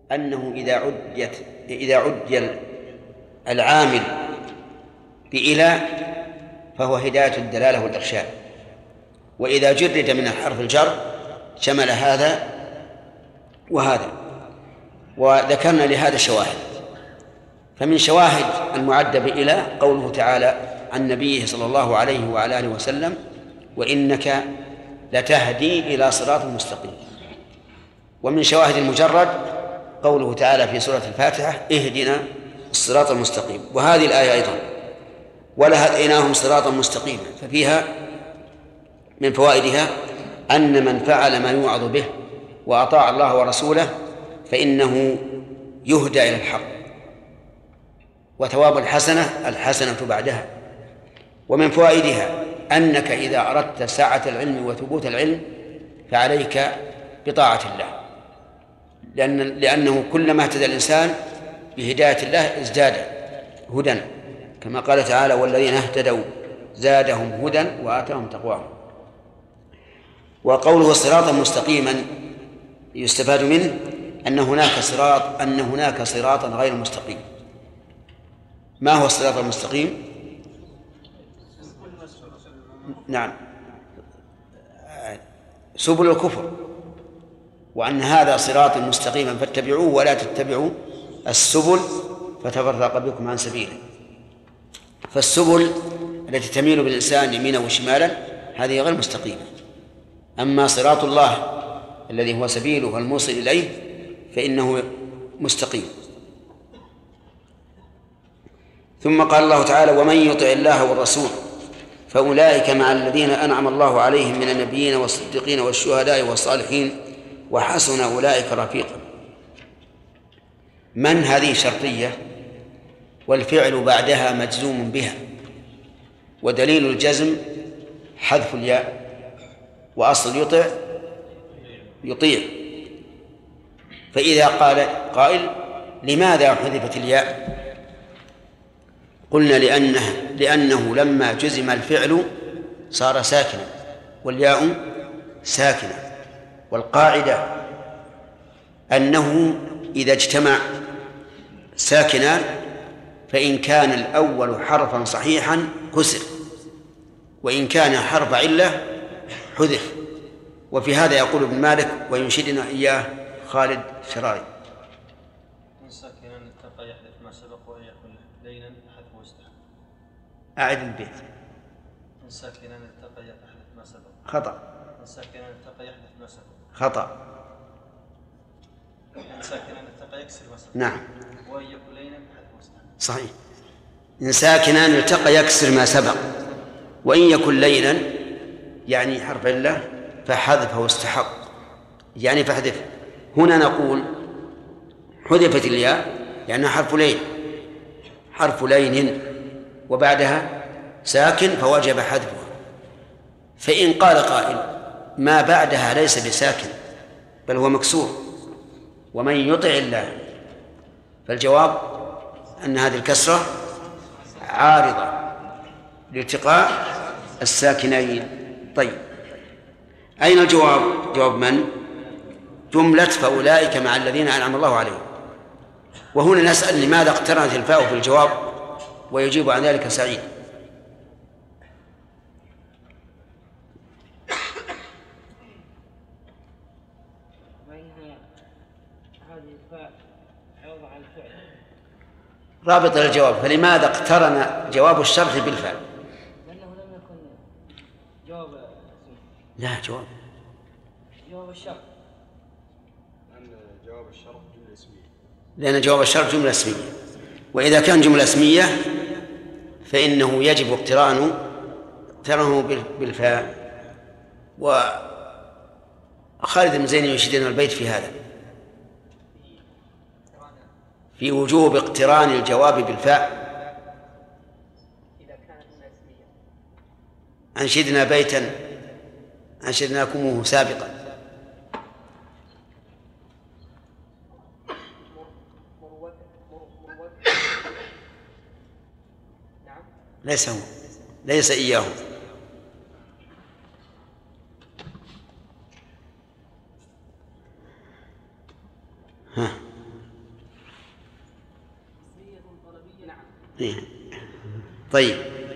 أنه إذا عدي العامل بإلى فهو هداية الدلالة والإرشاد، وإذا جرد من حرف الجر شمل هذا وهذا. وذكرنا لهذا شواهد. فمن شواهد المعدة بإلى قوله تعالى عن نبيه صلى الله عليه وعلى آله وسلم: وإنك لتهدي إلى صراط مستقيم. ومن شواهد المجرد قوله تعالى في سورة الفاتحة: اهدنا الصراط المستقيم. وهذه الآية أيضا: ولهديناهم صراطا مستقيما. ففيها من فوائدها أن من فعل ما يوعظ به وأطاع الله ورسوله فإنه يهدى إلى الحق، وثواب الحسنة بعدها. ومن فوائدها أنك إذا أردت سعة العلم وثبوت العلم فعليك بطاعة الله، لأنه كلما اهتدى الإنسان بهداية الله ازداد هدى، كما قال تعالى: والذين اهتدوا زادهم هدى وآتاهم تقواهم. وقوله صراطا مستقيما يستفاد منه أن هناك صراطا غير مستقيم. ما هو الصراط المستقيم؟ نعم، سبل الكفر، وأن هذا صراط مستقيما فاتبعوه ولا تتبعوا السبل فتفرق بكم عن سبيله. فالسبل التي تميل بالإنسان يمينا وشمالا هذه غير مستقيمة. أما صراط الله الذي هو سبيله الموصل إليه فإنه مستقيم. ثم قال الله تعالى: ومن يطع الله والرسول فأولئك مع الذين أنعم الله عليهم من النبيين والصديقين والشهداء والصالحين وحسن أولئك رفيقا. من هذه شرطية، والفعل بعدها مجزوم بها، ودليل الجزم حذف الياء، وأصل يطيع. فإذا قال قائل: لماذا حذفت الياء؟ قلنا لأنه لما جزم الفعل صار ساكنا والياء ساكنة، والقاعدة أنه إذا اجتمع ساكنان فإن كان الأول حرفا صحيحا كسر، وإن كان حرف علة حذف. وفي هذا يقول ابن مالك وينشدنا إياه خالد شراري: إن ساكنا اتقى يحذف ما سبق وإن يكن لينا حذف واستحق. أعد البيت. إن ساكنا اتقى يحذف ما سبق. خطأ. إن ساكنا اتقى يحذف ما سبق. خطأ. إن ساكنا اتقى يكسر ما سبق. نعم. وإن يكن لينا حذف واستحق. صحيح. إن ساكنا التقى يكسر ما سبق، وإن يكن لينا يعني حرف علة فحذفه استحق، يعني فاحذف. هنا نقول حذفت الياء لأنها حرف لين وبعدها ساكن فوجب حذفها. فإن قال قائل: ما بعدها ليس بساكن بل هو مكسور، ومن يطع الله، فالجواب أن هذه الكسرة عارضة لالتقاء الساكنين. طيب، أين الجواب؟ جواب من؟ جملة فأولئك مع الذين أنعم الله عليهم. وهنا نسأل: لماذا اقترنت الفاء في الجواب؟ ويجيب عن ذلك سعيد. رابط للجواب. فلماذا اقترن جواب الشرط بالفاء؟ لأنه لم يكن جواب. لا، جواب الشرط. لأن جواب الشرط جملة اسمية، وإذا كان جملة اسمية فإنه يجب اقترانه بالفاء. وخالد بن زين يشيدنا البيت في هذا، في وجوب اقتران الجواب بالفاء. أنشدنا بيتا أنشدناكموه سابقا. ليس هو، ليس إياه. طيب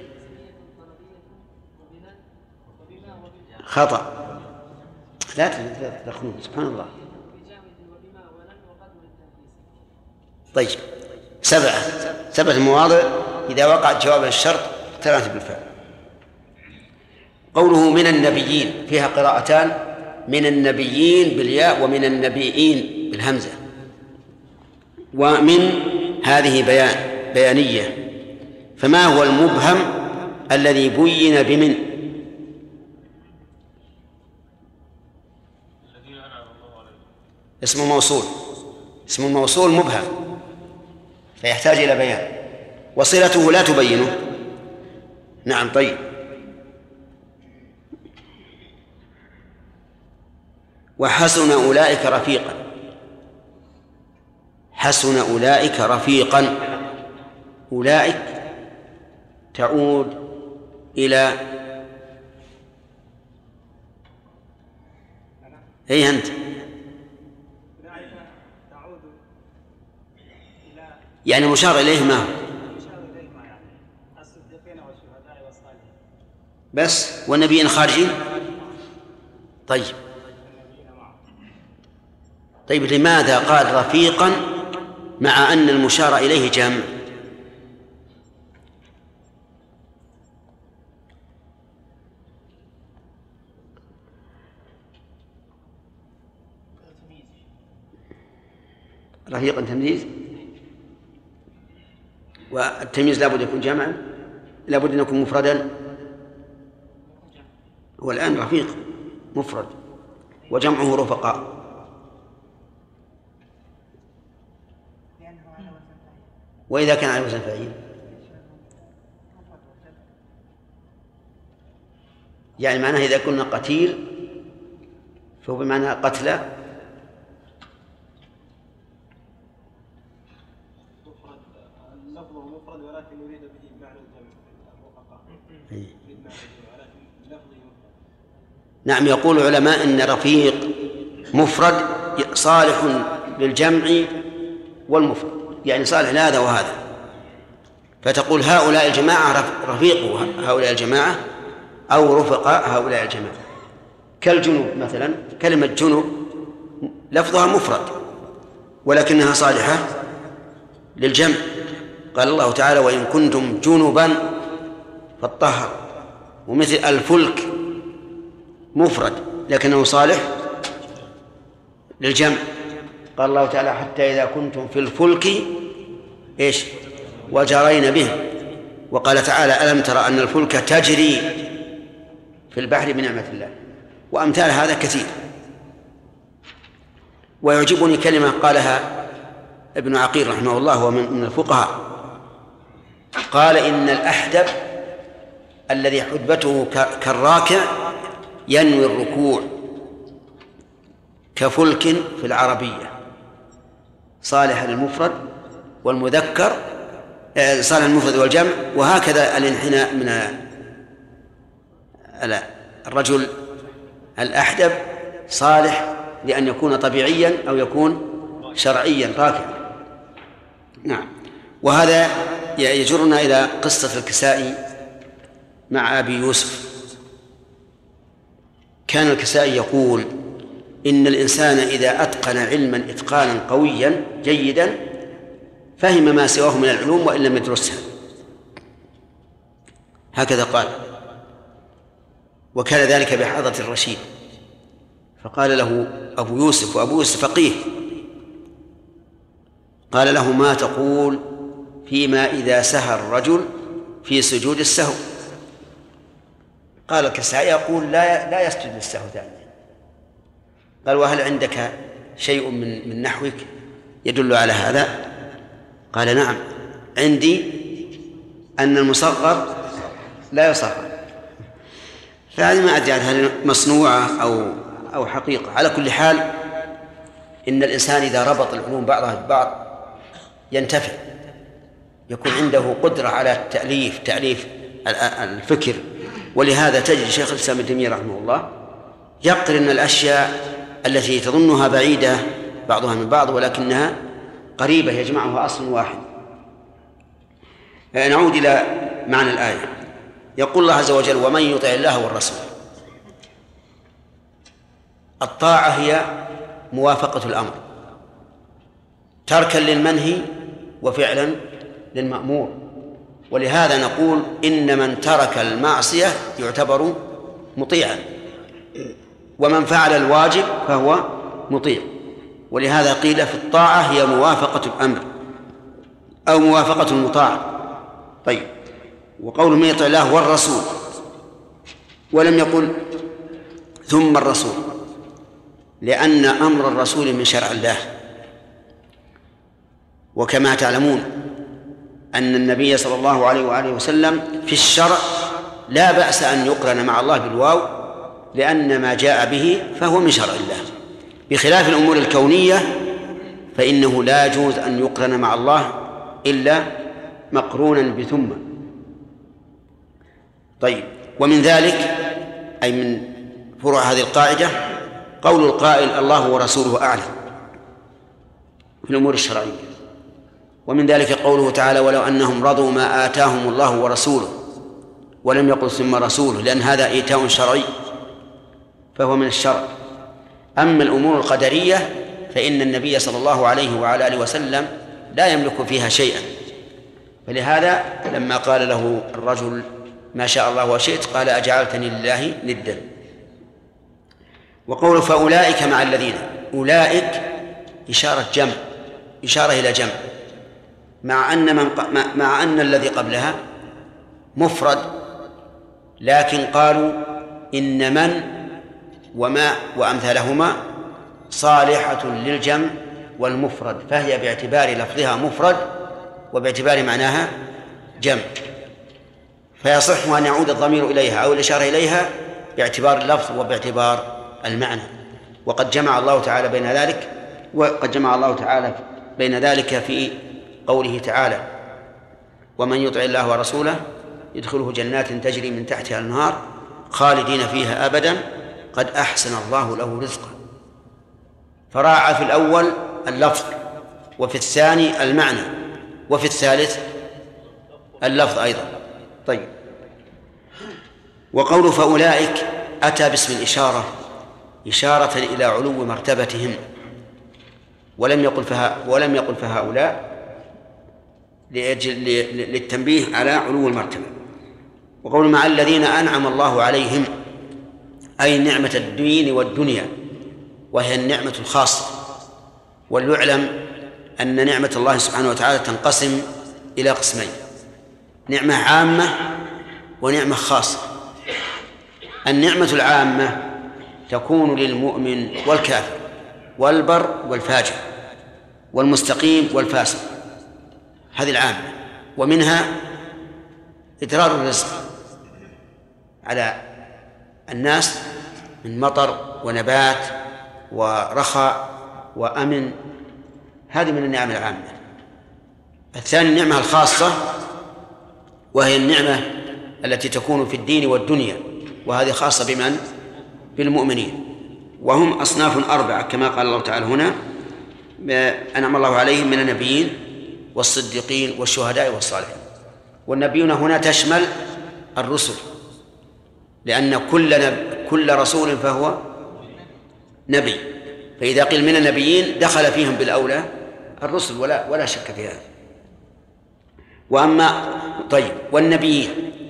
خطأ، لا تدخلون سبحان الله. طيب 7 مواضع إذا وقعت جواب الشرط اقترنت بالفعل. قوله من النبيين فيها قراءتان، من النبيين بالياء ومن النبيين بالهمزة. ومن هذه بيانية، فما هو المبهم الذي بين بمن؟ اسم الموصول مبهم فيحتاج إلى بيان، وصلته لا تبينه. نعم. طيب وحسن أولئك رفيقا، حسن أولئك رفيقا، أولئك تعود إلى أي أنت يعني مشار إليه ما هو بس، والنبيين خارجين. طيب لماذا قال رفيقا مع أن المشار إليه جمع؟ رفيقا تمييز، والتمييز لابد يكون جمعا، لابد أن يكون مفردا. والآن رفيق مفرد وجمعه رفقاء. وإذا كان على وزن فعيل يعني معناه إذا كنا قتيل فهو بمعنى قتلى. اللفظ مفرد ولكن يريد به معنى الجمع. نعم. يقول العلماء إن رفيق مفرد صالح للجمع والمفرد، يعني صالح لهذا وهذا، فتقول هؤلاء الجماعة رفيق هؤلاء الجماعة أو رفقاء هؤلاء الجماعة. كالجنوب مثلا، كلمة جنوب لفظها مفرد ولكنها صالحة للجمع. قال الله تعالى وإن كنتم جنبا فاطهروا. ومثل الفلك مفرد لكنه صالح للجمع. قال الله تعالى حتى إذا كنتم في الفلك إيش وجرين بهم. وقال تعالى ألم ترى أن الفلك تجري في البحر بنعمة الله. وأمثال هذا كثير. ويعجبني كلمة قالها ابن عقيل رحمه الله وهو من الفقهاء، قال إن الأحدب الذي حدبته كالراكع ينوي الركوع كفلك في العربية، صالح للمفرد والمذكر، صالح للمفرد والجمع. وهكذا الانحناء من الرجل الأحدب صالح لأن يكون طبيعيا أو يكون شرعيا راكعا. نعم. وهذا يجرنا إلى قصة الكسائي مع أبي يوسف. كان الكسائي يقول إن الإنسان إذا أتقن علما إتقانا قويا جيدا فهم ما سواه من العلوم وإن لم يدرسها. هكذا قال. وكان ذلك بحضرة الرشيد، فقال له أبو يوسف، وأبو يوسف فقيه، قال له ما تقول فيما إذا سهى الرجل في سجود السهو؟ قال الكسائي يقول لا يسجد للسهو ثانيا. قال وهل عندك شيء من نحوك يدل على هذا؟ قال نعم عندي أن المصغر لا يصغر. فهذه ما أدري هل مصنوعة أو حقيقة. على كل حال إن الإنسان إذا ربط العلوم بعضها ببعض ينتفع، يكون عنده قدرة على تأليف الفكر. ولهذا تجد شيخ الإسلام ابن تيمية رحمه الله يقرن الأشياء التي تظنها بعيدة بعضها من بعض ولكنها قريبة، يجمعها أصل واحد. نعود إلى معنى الآية. يقول الله عز وجل: ومن يطع الله والرسول. الطاعة هي موافقة الأمر، تركا للمنهي وفعلا للمأمور. ولهذا نقول إن من ترك المعصية يعتبر مطيعا، ومن فعل الواجب فهو مطيع. ولهذا قيل في الطاعة هي موافقة الأمر أو موافقة المطاع. طيب، وقول من يطع الله والرسول، ولم يقل ثم الرسول، لأن أمر الرسول من شرع الله. وكما تعلمون أن النبي صلى الله عليه وآله وسلم في الشرع لا بأس أن يقرن مع الله بالواو، لأن ما جاء به فهو من شرع الله، بخلاف الأمور الكونية فإنه لا يجوز أن يقرن مع الله إلا مقرونا بثم. طيب، ومن ذلك أي من فروع هذه القاعدة قول القائل: الله ورسوله أعلم في الأمور الشرعية. ومن ذلك قوله تعالى: ولو أنهم رضوا ما آتاهم الله ورسوله، ولم يقل ثم رسوله، لأن هذا إيتاء شرعي فهو من الشرع. أما الأمور القدرية فإن النبي صلى الله عليه وعلى آله وسلم لا يملك فيها شيئا، فلهذا لما قال له الرجل: ما شاء الله وشئت، قال: أجعلتني لله ندا. وقول فأولئك مع الذين، أولئك إشارة جمع، إشارة إلى جمع، مع أن الذي قبلها مفرد، لكن قالوا إن من وما وأمثالهما صالحة للجمع والمفرد، فهي باعتبار لفظها مفرد وباعتبار معناها جمع، فيصح أن يعود الضمير إليها أو الإشارة إليها باعتبار اللفظ وباعتبار المعنى. وقد جمع الله تعالى بين ذلك في قوله تعالى: ومن يطع الله ورسوله يدخله جنات تجري من تحتها الأنهار خالدين فيها أبدا قد أحسن الله له رزقا. فراعى في الأول اللفظ، وفي الثاني المعنى، وفي الثالث اللفظ أيضا. طيب، وقول فأولئك أتى باسم الإشارة إشارة إلى علو مرتبتهم، ولم يقل فهؤلاء للتنبيه على علو المرتبة. وقول مع الذين أنعم الله عليهم، أي نعمة الدين والدنيا، وهي النعمة الخاصة. وليعلم أن نعمة الله سبحانه وتعالى تنقسم إلى قسمين: نعمة عامة ونعمة خاصة. النعمة العامة تكون للمؤمن والكافر والبر والفاجر والمستقيم والفاسق، هذه العامة. ومنها إدرار الرزق على الناس من مطر ونبات ورخاء وأمن، هذه من النعم العامة. الثاني النعمة الخاصة، وهي النعمة التي تكون في الدين والدنيا، وهذه خاصة بمن؟ بالمؤمنين، وهم أصناف 4 كما قال الله تعالى هنا: أنعم الله عليهم من النبيين والصديقين والشهداء والصالحين. والنبيون هنا تشمل الرسل، لأن كل رسول فهو نبي، فإذا قيل من النبيين دخل فيهم بالأولى الرسل ولا شك في هذا. طيب، والنبيين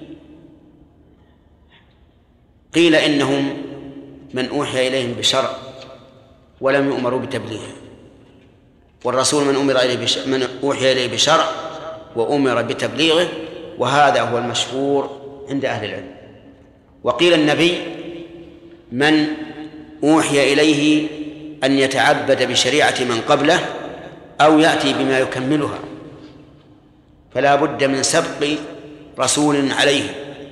قيل إنهم من أوحي إليهم بشرع ولم يؤمروا بتبليغه، والرسول من أوحي إليه بشرع وأمر بتبليغه، وهذا هو المشهور عند أهل العلم. وقيل النبي من أوحي إليه أن يتعبد بشريعة من قبله أو يأتي بما يكملها، فلا بد من سبق رسول عليه.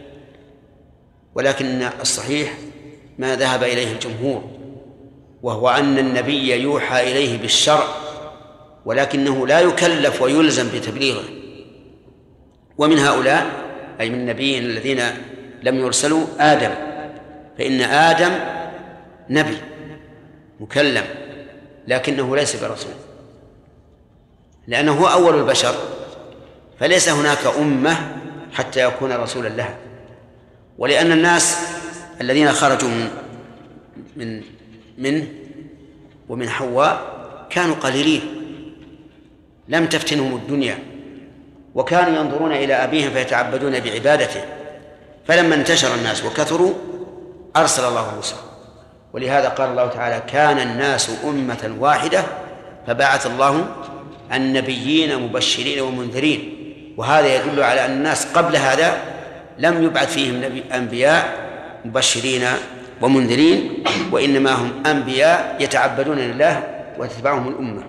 ولكن الصحيح ما ذهب إليه الجمهور، وهو أن النبي يوحى إليه بالشرع ولكنه لا يكلف ويلزم بتبليغه. ومن هؤلاء أي من النبيين الذين لم يرسلوا آدم، فإن آدم نبي مكلم لكنه ليس برسول، لأنه هو أول البشر، فليس هناك أمة حتى يكون رسولا لها. ولأن الناس الذين خرجوا منه ومن حواء كانوا قليلين، لم تفتنهم الدنيا، وكانوا ينظرون إلى أبيهم فيتعبدون بعبادته. فلما انتشر الناس وكثروا أرسل الله الرسل، ولهذا قال الله تعالى: كان الناس أمة واحدة فبعث الله النبيين مبشرين ومنذرين. وهذا يدل على أن الناس قبل هذا لم يبعث فيهم أنبياء مبشرين ومنذرين، وإنما هم أنبياء يتعبدون لله وتتبعهم الأمة.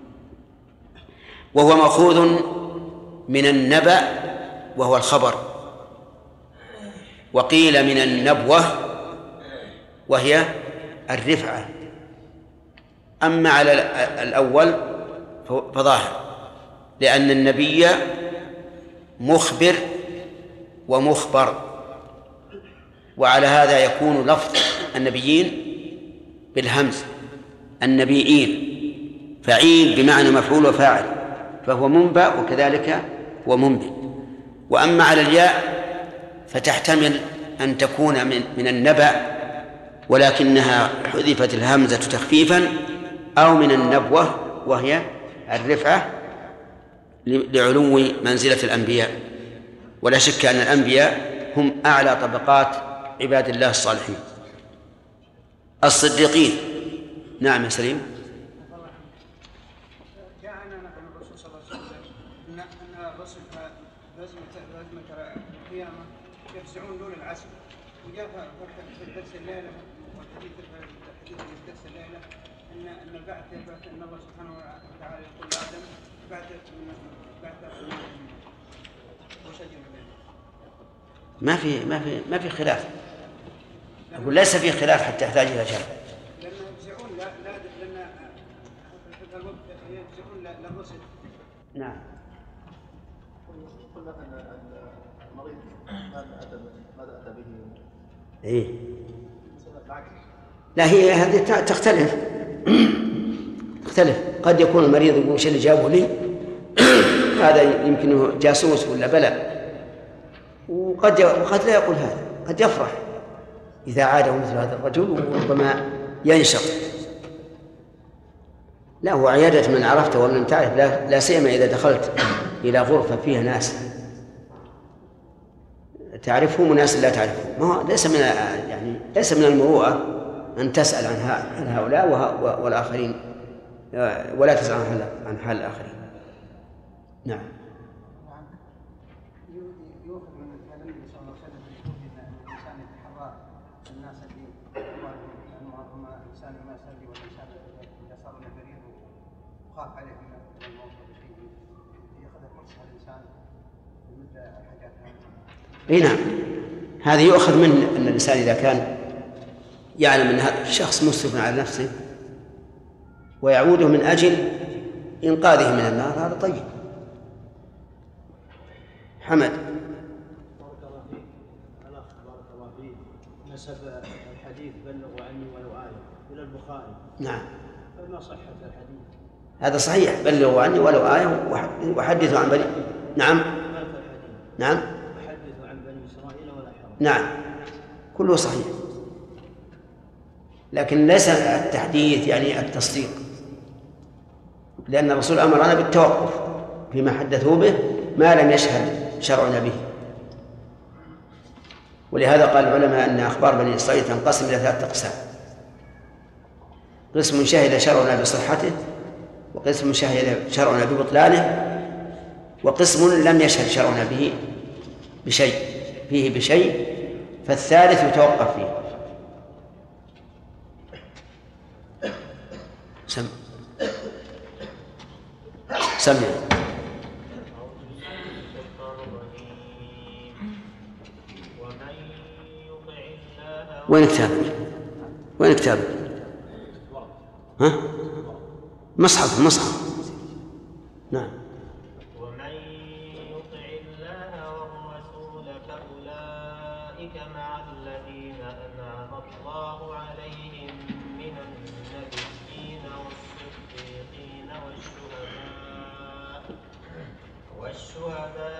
وهو مأخوذ من النبأ وهو الخبر، وقيل من النبوة وهي الرفعة. أما على الأول فظاهر، لأن النبي مخبر ومخبر، وعلى هذا يكون لفظ النبيين بالهمز النبيين، فعيل بمعنى مفعول وفاعل، فهو منبأ وكذلك هو منبئ. وأما على الياء فتحتمل أن تكون من النبأ ولكنها حذفت الهمزة تخفيفا، أو من النبوة وهي الرفعة لعلو منزلة الأنبياء. ولا شك أن الأنبياء هم أعلى طبقات عباد الله الصالحين الصديقين. نعم يا سليم. جاءنا عن الرسول صلى الله عليه وسلم أن الرسل لازمة القيامة يفزعون دون العسل، وجاء في الدرس الليلة والحديث في الدرس الليلة أن البعث أن الله سبحانه وتعالى يقول لآدم بعث وشجر ما في خلاف. أقول ليس في خلاف حتى يحتاج إلى شرع. لأن يفزعون لأن يفزعون للرسل. نعم. قلنا أن المريض ماذا أتى به؟ إيه. لا، هي هذه تختلف. قد يكون المريض يقول وش اللي جابه لي هذا يمكنه جاسوس ولا بلاء، وقد لا يقول هذا، قد يفرح إذا عاده مثل هذا الرجل وربما ينشط. لا، هو عيادة من عرفته ومن لم تعرف، لا سيما إذا دخلت إلى غرفة فيها ناس تعرفهم وناس لا تعرفهم. ما هو ليس من المروءة أن تسأل عن هؤلاء والآخرين، ولا تسأل عن حال الآخرين. نعم. يؤخذ من كلام النبي صلى الله عليه وسلم أن الإنسان يتحرى الناس اللي هم الإنسان ما يصلي، والإنسان إذا صار له مريض وخاف عليه من الموت أو شيء يأخذ فرصة الإنسان مثل الحاجات هذه. اي نعم، هذه يؤخذ من أن الإنسان إذا كان يعلم أن هذا الشخص مسرف على نفسه ويعوده من أجل إنقاذه من النار، هذا طيب. حمد. بارك الله فيك. الأخ بارك الله فيك نسب الحديث بلغوا عني ولو آية إلى البخاري. نعم. فما صحة الحديث؟ هذا صحيح، بلغوا عني ولو آية وحدثوا عن بني. نعم. نعم. وحدثوا عن بني إسرائيل ولا حرج. نعم، كله صحيح، لكن ليس التحديث يعني التصديق، لأن الرسول أمرنا بالتوقف فيما حدثوا به ما لم يشهد شرعنا به. ولهذا قال العلماء أن أخبار بني إسرائيل تنقسم إلى 3 أقسام: قسم شهد شرعنا بصحته، وقسم شهد شرعنا ببطلانه، وقسم لم يشهد شرعنا به بشيء فالثالث يتوقف فيه. سمع. وين كتابك؟ ها؟ مصحف. نعم. ومن يطع الله والرسول فأولئك مع الذين أنعم الله عليهم من النبيين والصديقين والشهداء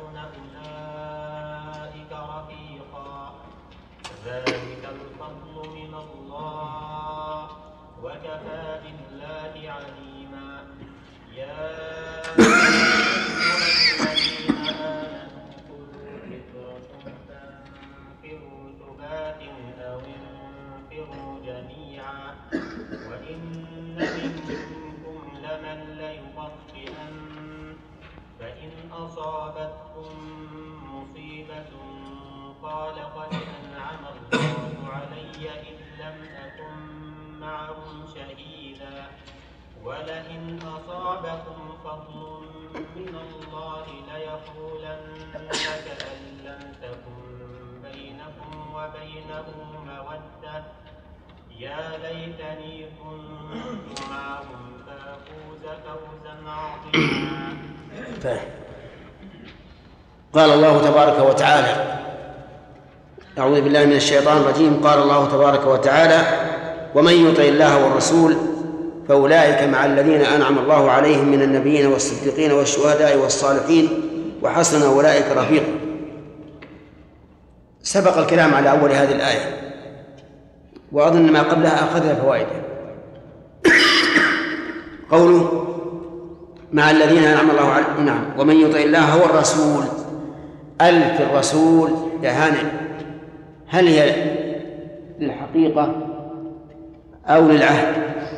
أولئك رفيقا ذلك الفضل من الله وكفى بالله عليما يا أيها الذين آمنوا خذوا حذركم فانفروا ثبات أو انفروا جميعا وإن منكم لمن ليبطئن فإن أصابتكم مصيبة قال قد أنعم الله علي إذ لم أكن معهم شهيدا ولئن أصابكم فضل من الله ليقولن كأن لم تكن بينكم وبينه مودة يا ليتني كنت معهم فأفوز فوزا عظيما. قال الله تبارك وتعالى: أعوذ بالله من الشيطان الرجيم. قال الله تبارك وتعالى: ومن يطع الله والرسول فأولئك مع الذين أنعم الله عليهم من النبيين والصديقين والشهداء والصالحين وحسن أولئك رفيقا. سبق الكلام على أول هذه الآية، وأظن ما قبلها أخذنا فوائدها. قوله مع الذين أنعم الله عليهم، نعم، ومن يطع الله والرسول، ألف الرسول يا هانئ، هل هي للحقيقة أو للعهد؟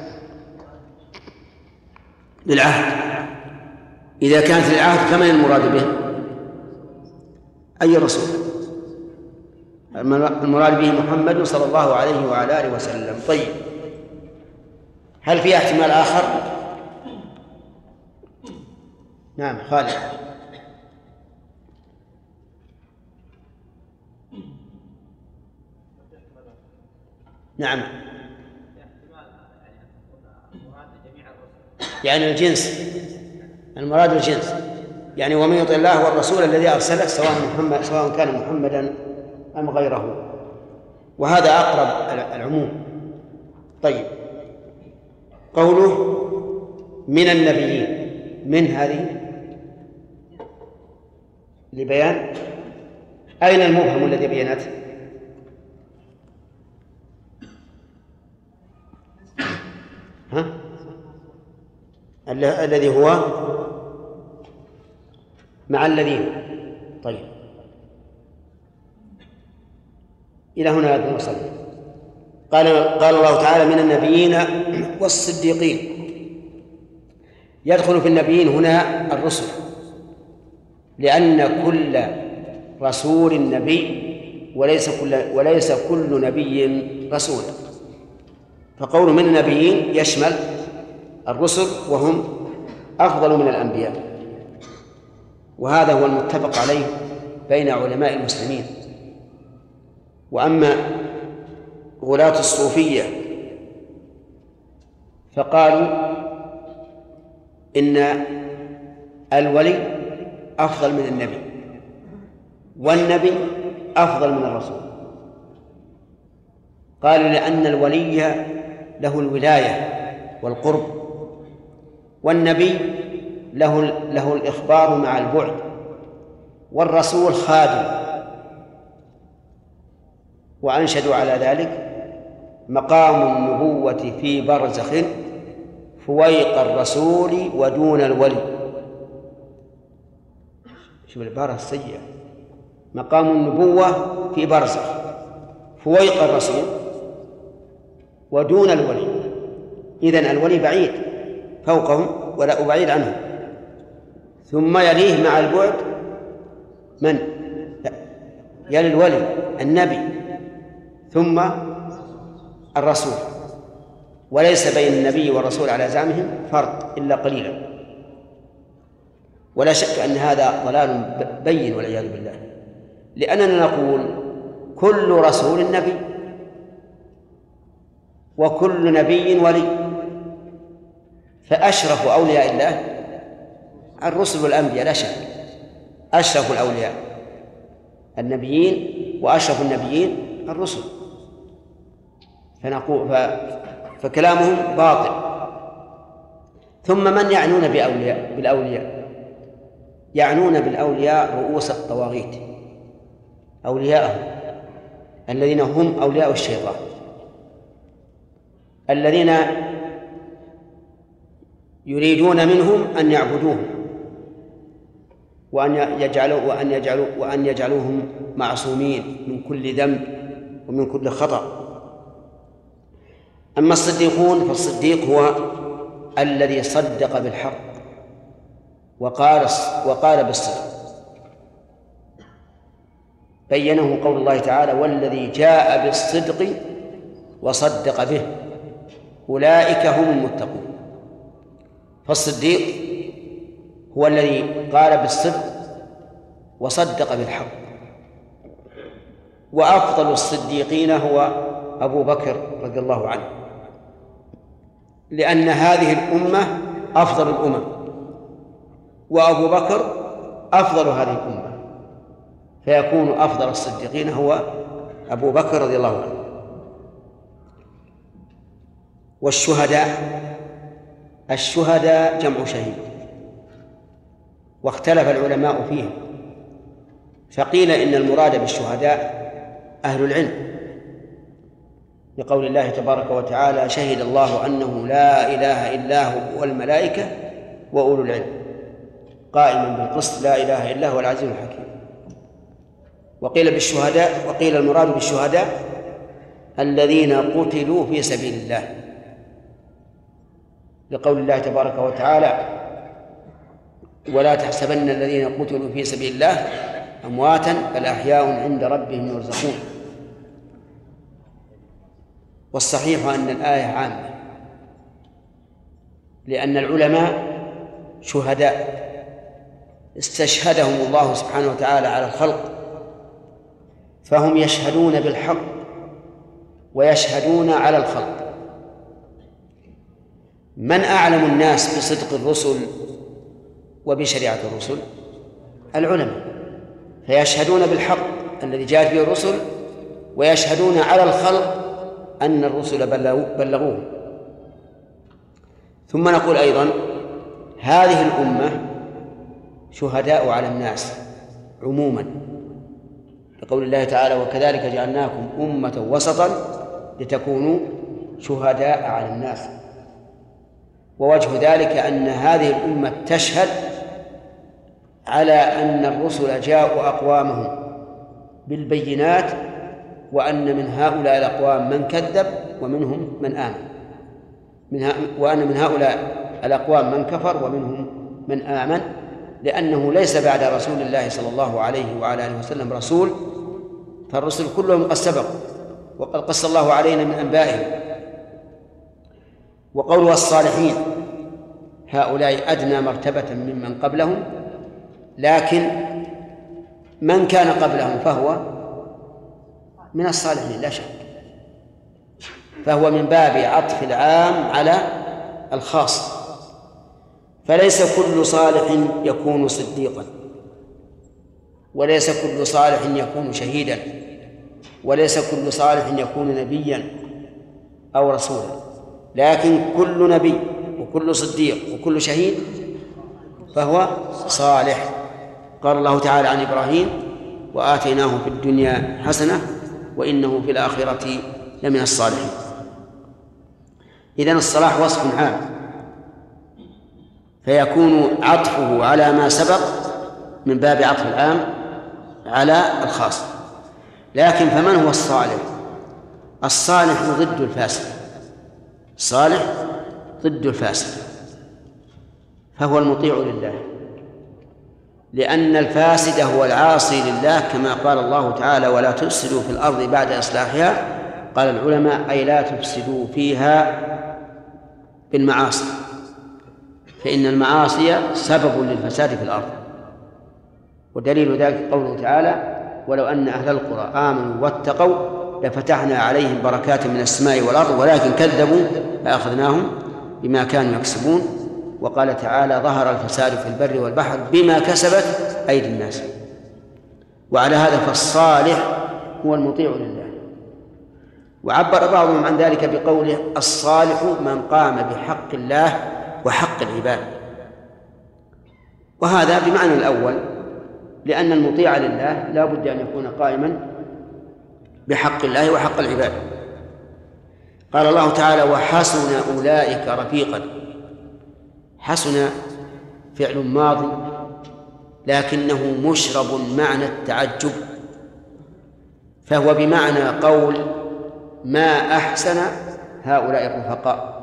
للعهد. إذا كانت للعهد فمن المراد به؟ أي رسول؟ المراد به محمد صلى الله عليه وعلى آله وسلم. طيب، هل في احتمال آخر؟ نعم خالد. نعم، يعني الجنس، المراد الجنس، يعني ومن يطع الله والرسول الذي أرسله سواء كان محمدا أم غيره، وهذا أقرب العموم. طيب، قوله من النبيين، من هذه لبيان، أين المبهم الذي بينته؟ الذي هو مع الذين. طيب، إلى هنا نوصل. قال الله تعالى: من النبيين والصديقين. يدخل في النبيين هنا الرسل، لأن كل رسول نبي وليس كل نبي رسول، فقول من النبيين يشمل الرسل وهم أفضل من الأنبياء، وهذا هو المتفق عليه بين علماء المسلمين. وأما غلاة الصوفية فقالوا إن الولي أفضل من النبي، والنبي أفضل من الرسول. قالوا لأن الولي له الولاية والقرب، والنبي له الإخبار مع البعد، والرسول خادم. وأنشدوا على ذلك: مقام النبوة في برزخ فويق الرسول ودون الولي. شوف العبارة السيئة، مقام النبوة في برزخ فويق الرسول ودون الولي. إذن الولي بعيد فوقهم ولا بعيد عنهم، ثم يليه مع البعد من؟ يلي الولي النبي، ثم الرسول، وليس بين النبي والرسول على زعمهم فرق إلا قليلا. ولا شك أن هذا ضلال بين والعياذ بالله، لأننا نقول كل رسول نبي وكل نبي ولي، فأشرف أولياء الله الرسل والأنبياء لا شك. أشرف الأولياء النبيين، وأشرف النبيين الرسل، فكلامهم باطل. ثم من يعنون بالأولياء؟ يعنون بالأولياء رؤوس الطواغيت، أولياءهم الذين هم أولياء الشيطان، الذين يريدون منهم أن يعبدوهم وأن يجعلوهم معصومين من كل ذنب ومن كل خطأ. أما الصديقون فالصديق هو الذي صدق بالحق وقال بالصدق، بينه قول الله تعالى: والذي جاء بالصدق وصدق به أولئك هم المتقون. فالصديق هو الذي قال بالصدق وصدق بالحق. وأفضل الصديقين هو أبو بكر رضي الله عنه، لأن هذه الأمة أفضل الأمم، وأبو بكر أفضل هذه الأمة، فيكون أفضل الصديقين هو أبو بكر رضي الله عنه. الشهداء جمع شهيد، واختلف العلماء فيه، فقيل إن المراد بالشهداء أهل العلم، لقول الله تبارك وتعالى: شهد الله أنه لا إله إلا هو والملائكة وأولو العلم قائما بالقسط لا إله إلا هو العزيز الحكيم. وقيل المراد بالشهداء الذين قتلوا في سبيل الله، لقول الله تبارك وتعالى: ولا تحسبن الذين قتلوا في سبيل الله أمواتا بل أحياء عند ربهم يرزقون. والصحيح أن الآية عامة، لأن العلماء شهداء استشهدهم الله سبحانه وتعالى على الخلق، فهم يشهدون بالحق ويشهدون على الخلق. من أعلم الناس بصدق الرسل وبشريعة الرسل؟ العلماء، فيشهدون بالحق الذي جاءت به الرسل، ويشهدون على الخلق أن الرسل بلغوه. ثم نقول أيضا: هذه الأمة شهداء على الناس عموما، لقول الله تعالى: وكذلك جعلناكم أمة وسطا لتكونوا شهداء على الناس. ووجه ذلك أن هذه الأمة تشهد على أن الرسل جاءوا أقوامهم بالبينات، وأن من هؤلاء الأقوام من كذب ومنهم من آمن، وأن من هؤلاء الأقوام من كفر ومنهم من آمن، لأنه ليس بعد رسول الله صلى الله عليه وعلى آله وسلم رسول، فالرسل كلهم قد سبقوا وقد قص الله علينا من أنبائهم. وقوله الصالحين هؤلاء أدنى مرتبة ممن قبلهم، لكن من كان قبلهم فهو من الصالحين لا شك، فهو من باب عطف العام على الخاص. فليس كل صالح يكون صديقا، وليس كل صالح يكون شهيدا، وليس كل صالح يكون نبيا أو رسولا، لكن كل نبي وكل صديق وكل شهيد فهو صالح. قال الله تعالى عن إبراهيم: وآتيناه في الدنيا حسنة وإنه في الآخرة لمن الصالحين. إذن الصلاح وصف عام، فيكون عطفه على ما سبق من باب عطف العام على الخاص. لكن فمن هو الصالح؟ الصالح ضد الفاسد، الصالح ضد الفاسد، فهو المطيع لله، لأن الفاسد هو العاصي لله، كما قال الله تعالى: ولا تفسدوا في الأرض بعد إصلاحها. قال العلماء: أي لا تفسدوا فيها بالمعاصي، فإن المعاصي سبب للفساد في الأرض. ودليل ذلك قوله تعالى: ولو أن أهل القرى آمنوا واتقوا لفتحنا عليهم بركات من السماء والأرض ولكن كذبوا فأخذناهم بما كانوا يكسبون. وقال تعالى: ظهر الفساد في البر والبحر بما كسبت أيدي الناس. وعلى هذا فالصالح هو المطيع لله. وعبر بعضهم عن ذلك بقوله: الصالح من قام بحق الله وحق العباد. وهذا بمعنى الأول، لأن المطيع لله لا بد أن يكون قائما بحق الله وحق العباد. قال الله تعالى: وحسن أولئك رفيقا. حسن فعل ماضي لكنه مشرب معنى التعجب، فهو بمعنى قول ما أحسن هؤلاء الرفقاء.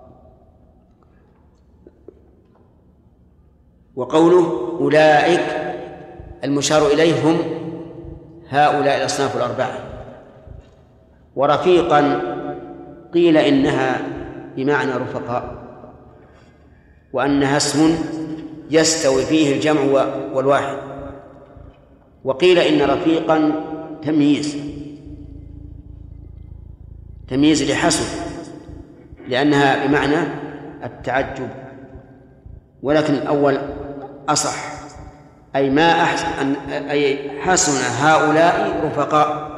وقوله أولئك المشار إليه هم هؤلاء الأصناف الأربعة. ورفيقا قيل إنها بمعنى رفقاء، وأنها اسم يستوي فيه الجمع والواحد. وقيل إن رفيقا تمييز لحسن، لأنها بمعنى التعجب، ولكن الأول أصح، أي ما أحسن أي حسن هؤلاء رفقاء،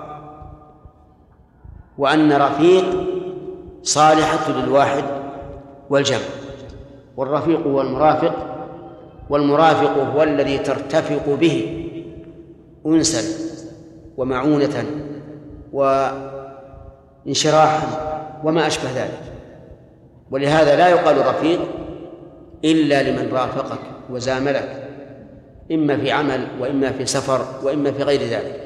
وأن رفيق صالحة للواحد والجمع. والرفيق هو المرافق، والمرافق هو الذي ترتفق به أنسا ومعونة وانشراحا وما أشبه ذلك. ولهذا لا يقال رفيق إلا لمن رافقك وزاملك، إما في عمل وإما في سفر وإما في غير ذلك.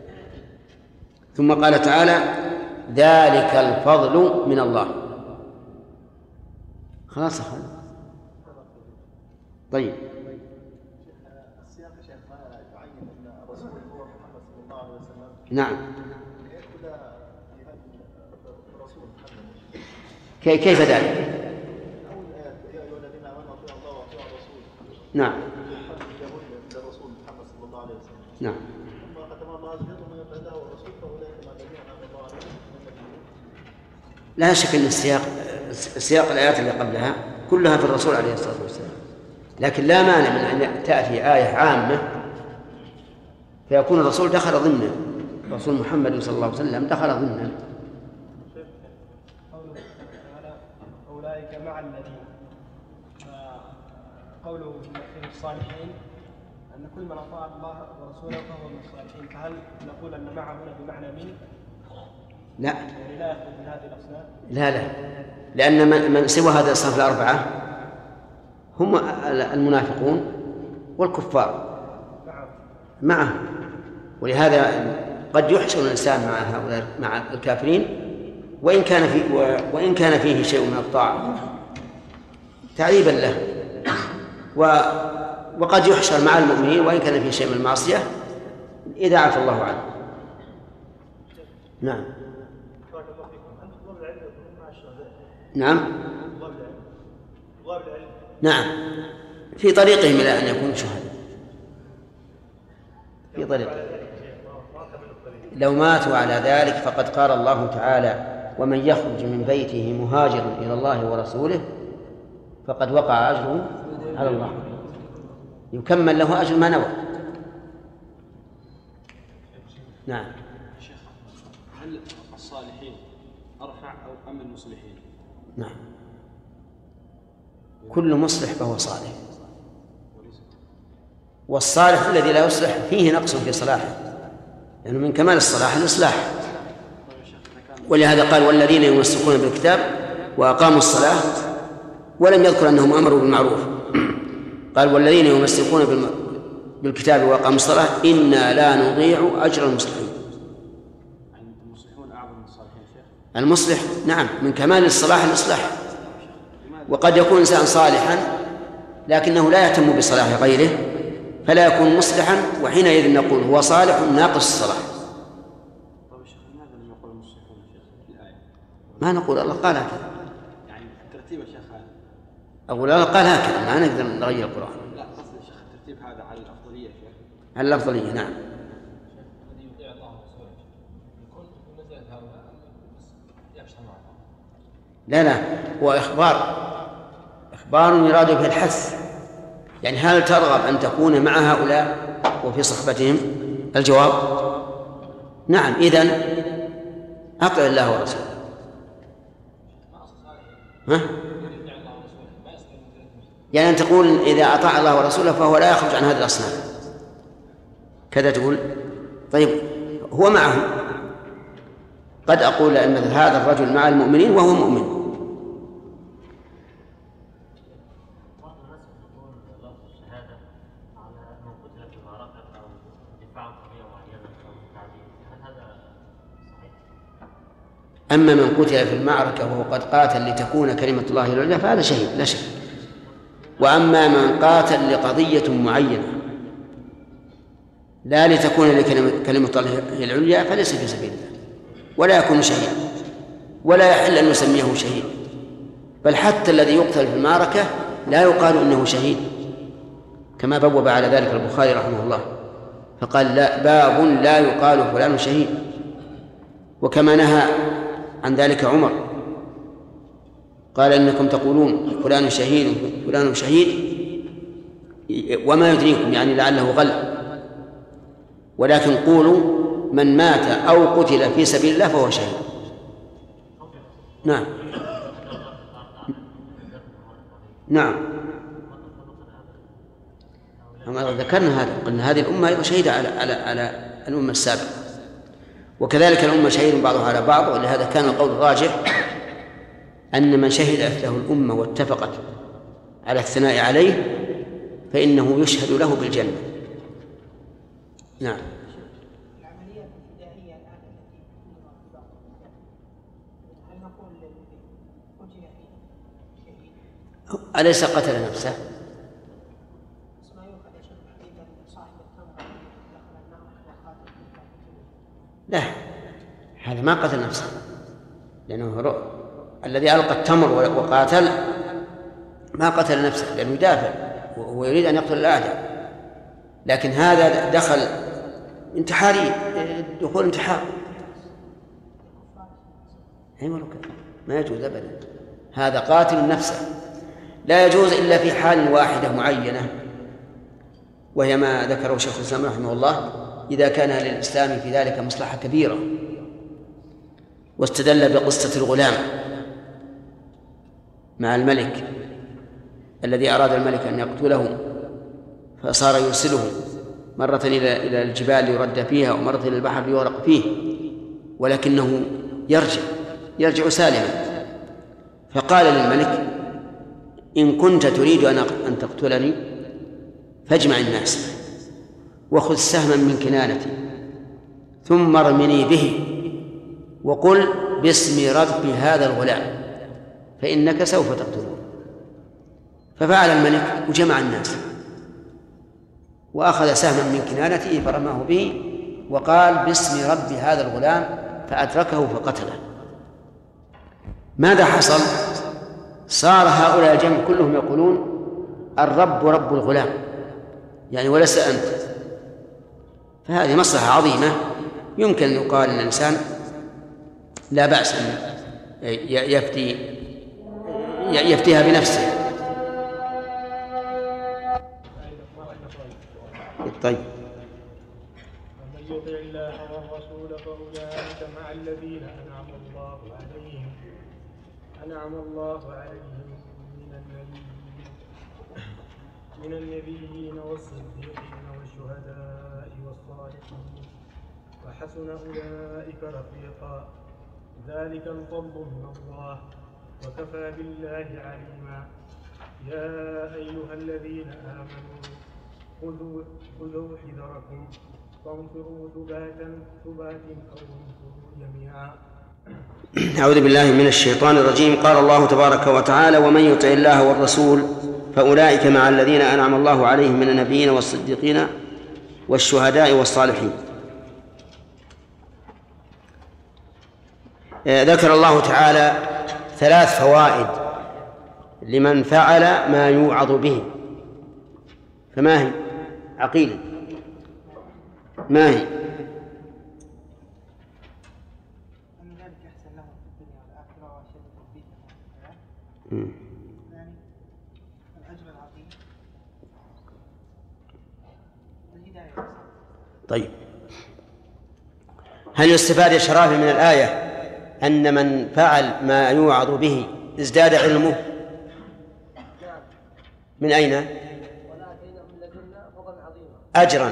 ثم قال تعالى: ذلك الفضل من الله. خلاص طيب. السياق يا شيخ ما يعين ان الرسول هو محمد صلى الله عليه وسلم. نعم. يدخل في هذا الرسول محمد. كيف ذلك؟ اول ايات: يا ايها الذين امنوا اطيعوا الله واطيعوا الرسول. نعم. يقول للرسول محمد صلى الله عليه وسلم. نعم. ثم ختم الله عز وجل: ومن يطع الله والرسول فاولئك مع الذين انعم الله عليهم من النبيين. لا شك أن السياق الآيات اللي قبلها كلها في الرسول عليه الصلاة والسلام، لكن لا مانع من أن تأتي آية عامة فيكون الرسول دخل ضمنه، رسول محمد صلى الله عليه وسلم دخل ضمنه. قوله تعالى: أولئك مع الذين، قوله في الصالحين أن كل من أطاع الله ورسوله فهو من الصالحين، فهل نقول أن مع هنا بمعنى من؟ لا، يعني لا يخرج من هذه الأصناف؟ لا، لأن من سوى هذه الأصناف الأربعة هم المنافقون والكفار معه، ولهذا قد يحشر الإنسان مع هؤلاء مع الكافرين وإن كان فيه شيء من الطاعة تعذيبا له، وقد يحشر مع المؤمنين وإن كان فيه شيء من المعصية إذا عفى الله عنه. نعم. نعم. نعم، في طريقهم إلى أن يكونوا شهداء، في طريق. لو ماتوا على ذلك فقد قال الله تعالى: ومن يخرج من بيته مهاجرا إلى الله ورسوله فقد وقع أجره على الله، يكمل له أجر ما نوى. نعم. هل الصالحين أرفع أو أم المصلحين؟ نعم، كل مصلح فهو صالح، والصالح الذي لا يصلح فيه نقص في صلاحه، لأنه من كمال الصلاح الإصلاح. ولهذا قال: والذين يمسكون بالكتاب وأقاموا الصلاة، ولم يذكر أنهم أمروا بالمعروف، قال: والذين يمسكون بالكتاب وأقاموا الصلاة إنا لا نضيع أجر المصلحين. المصلحون أعظم من الصالحين شيخ؟ المصلح نعم من كمال الصلاح الإصلاح، وقد يكون إنسان صالحا لكنه لا يهتم بصلاح غيره فلا يكون مصلحا، وحينئذ نقول هو صالح ناقص الصلاح. طيب الشيخ لماذا لم يقل المصلحون شيخ في الآية؟ ما نقول الله قال هكذا، يعني الترتيب الشيخ هذا، أقول الله قال هكذا، ما نقدر نغير القرآن. لا قصد الشيخ الترتيب هذا على الأفضلية شيخ، على الأفضلية. نعم. الذي يطيع الله ورسوله يكون في منزلة هؤلاء يخشى معه. لا، هو إخبار يراد به الحث، يعني هل ترغب أن تكون مع هؤلاء وفي صحبتهم؟ الجواب نعم. إذن أطع الله ورسوله. يعني أن تقول إذا أطاع الله ورسوله فهو لا يخرج عن هذه الأصناف، كذا تقول. طيب هو معهم، قد أقول أن هذا الرجل مع المؤمنين وهو مؤمن. أما من قتل في المعركة وهو قد قاتل لتكون كلمة الله هي العليا فهذا شهيد لا شك. وأما من قاتل لقضية معينة لا لتكون كلمة الله هي العليا فليس في سبيل الله ولا يكون شهيد، ولا يحل أن نسميه شهيد، بل حتى الذي يقتل في المعركة لا يقال إنه شهيد، كما بوب على ذلك البخاري رحمه الله فقال لا باب لا يقال فلان شهيد. وكما نهى عن ذلك عمر قال إنكم تقولون فلان شهيد فلان شهيد وما يدريكم، يعني لعله غل، ولكن قولوا من مات أو قتل في سبيل الله فهو شهيد. نعم نعم ذكرنا هذا، قلنا هذه الأمة أيضا شهيدة على الأمة السابقة، وكذلك الأمة شهيد بعضها على بعض. ولهذا كان القول الراجح أن من شهدت له الأمة واتفقت على الثناء عليه فإنه يشهد له بالجنة. نعم. العمليات الفدائية الآن التي تقوم في بعض البلدان، هل نقول قتل شهيد؟ أليس قتل نفسه؟ ما يؤخذ يا شيخ حديثا صاحب التمر دخل النار وقاتل لا، هذا ما قتل نفسه، لأنه الذي ألقى التمر وقاتل ما قتل نفسه لأنه يدافع ويريد أن يقتل الأعداء، لكن هذا دخل انتحاري، دخول انتحار ما يجوز أبدا، هذا قاتل نفسه. لا يجوز إلا في حال واحدة معينة، وهي ما ذكره شيخ الإسلام رحمه الله، إذا كان للإسلام في ذلك مصلحة كبيرة. واستدل بقصة الغلام مع الملك الذي أراد الملك أن يقتله فصار يرسله مرة إلى الجبال ليرد فيها ومرة إلى البحر ليغرق فيه، ولكنه يرجع سالما. فقال للملك إن كنت تريد أن تقتلني فاجمع الناس وخذ سهما من كنانتي ثم ارمني به وقل باسم رب هذا الغلام فإنك سوف تقتله. ففعل الملك وجمع الناس وأخذ سهما من كنانته فرماه به وقال باسم رب هذا الغلام فأدركه فقتله. ماذا حصل؟ صار هؤلاء الجمع كلهم يقولون الرب رب الغلام، يعني وليس أنت. فهذه مصلحة عظيمة يمكن أن يقال أن الإنسان لا بأس أن يفتيها بنفسه. طيب ومن يطع الله والرسول فأولئك مع الذين أنعم الله عليهم من النبيين والصديقين والشهداء والصالحين وحسن أولئك رفيقا ذلك الفضل من الله وكفى بالله عليما. يا أيها الذين آمنوا خذوا حذركم فانفروا ثبات أو انفروا جميعا. أعوذ بالله من الشيطان الرجيم. قال الله تبارك وتعالى ومن يطع الله والرسول فأولئك مع الذين أنعم الله عليهم من النبيين والصديقين والشهداء والصالحين. ذكر الله تعالى 3 فوائد لمن فعل ما يوعظ به، فما هي عقيل؟ ما هي؟ طيب، هل يستفاد يا شرافي من الآية أن من فعل ما يوعظ به ازداد علمه؟ من أين؟ ولا أتينا من لدنا فضلا عظيما. أجرا.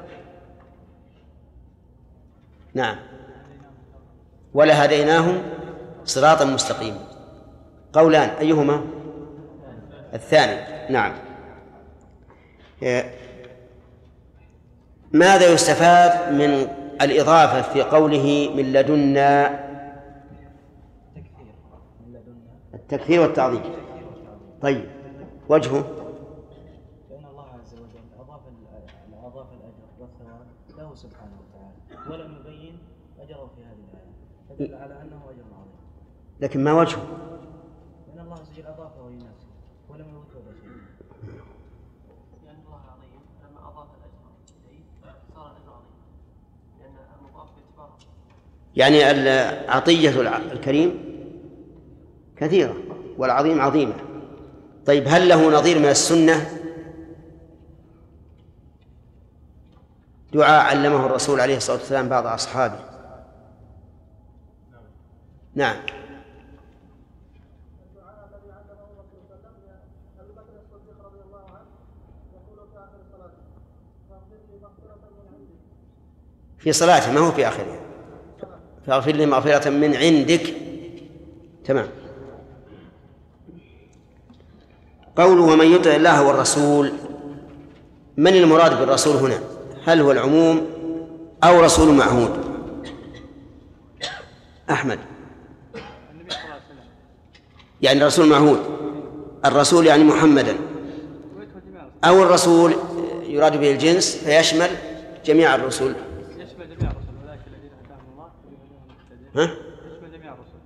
نعم. ولهديناهم صراطا مستقيما. قولان، أيهما؟ الثاني. نعم. ماذا يستفاد من الإضافة في قوله من لدنا؟ التكثير والتعظيم. طيب، وجهه؟ فإن الله عز وجل أضاف الأجر والثواب له سبحانه وتعالى ولم يبين أجره في هذه الآية، فدل على أنه أجر عظيم. لكن ما وجهه؟ فإن الله عز وجل أضافه لنفسه ولم يوجه شيء. لأن الله عظيم لما أضاف الأجر إليه صار الأجر عظيم، لأن المضاف باعتباره. يعني عطية الكريم كثيرة والعظيم عظيمة. طيب، هل له نظير من السنة؟ دعاء علمه الرسول عليه الصلاة والسلام بعض أصحابه. نعم. في صلاته، ما هو في آخرها. فاغفر لي مغفرة من عندك. تمام. قوله ومن يطع الله والرسول، من المراد بالرسول هنا؟ هل هو العموم أو رسول معهود؟ أحمد. يعني رسول معهود، الرسول يعني محمدا، أو الرسول يراد به الجنس فيشمل جميع الرسل؟ يشمل جميع الرسل، ولكن الذين هداهم الله يشمل جميع الرسل.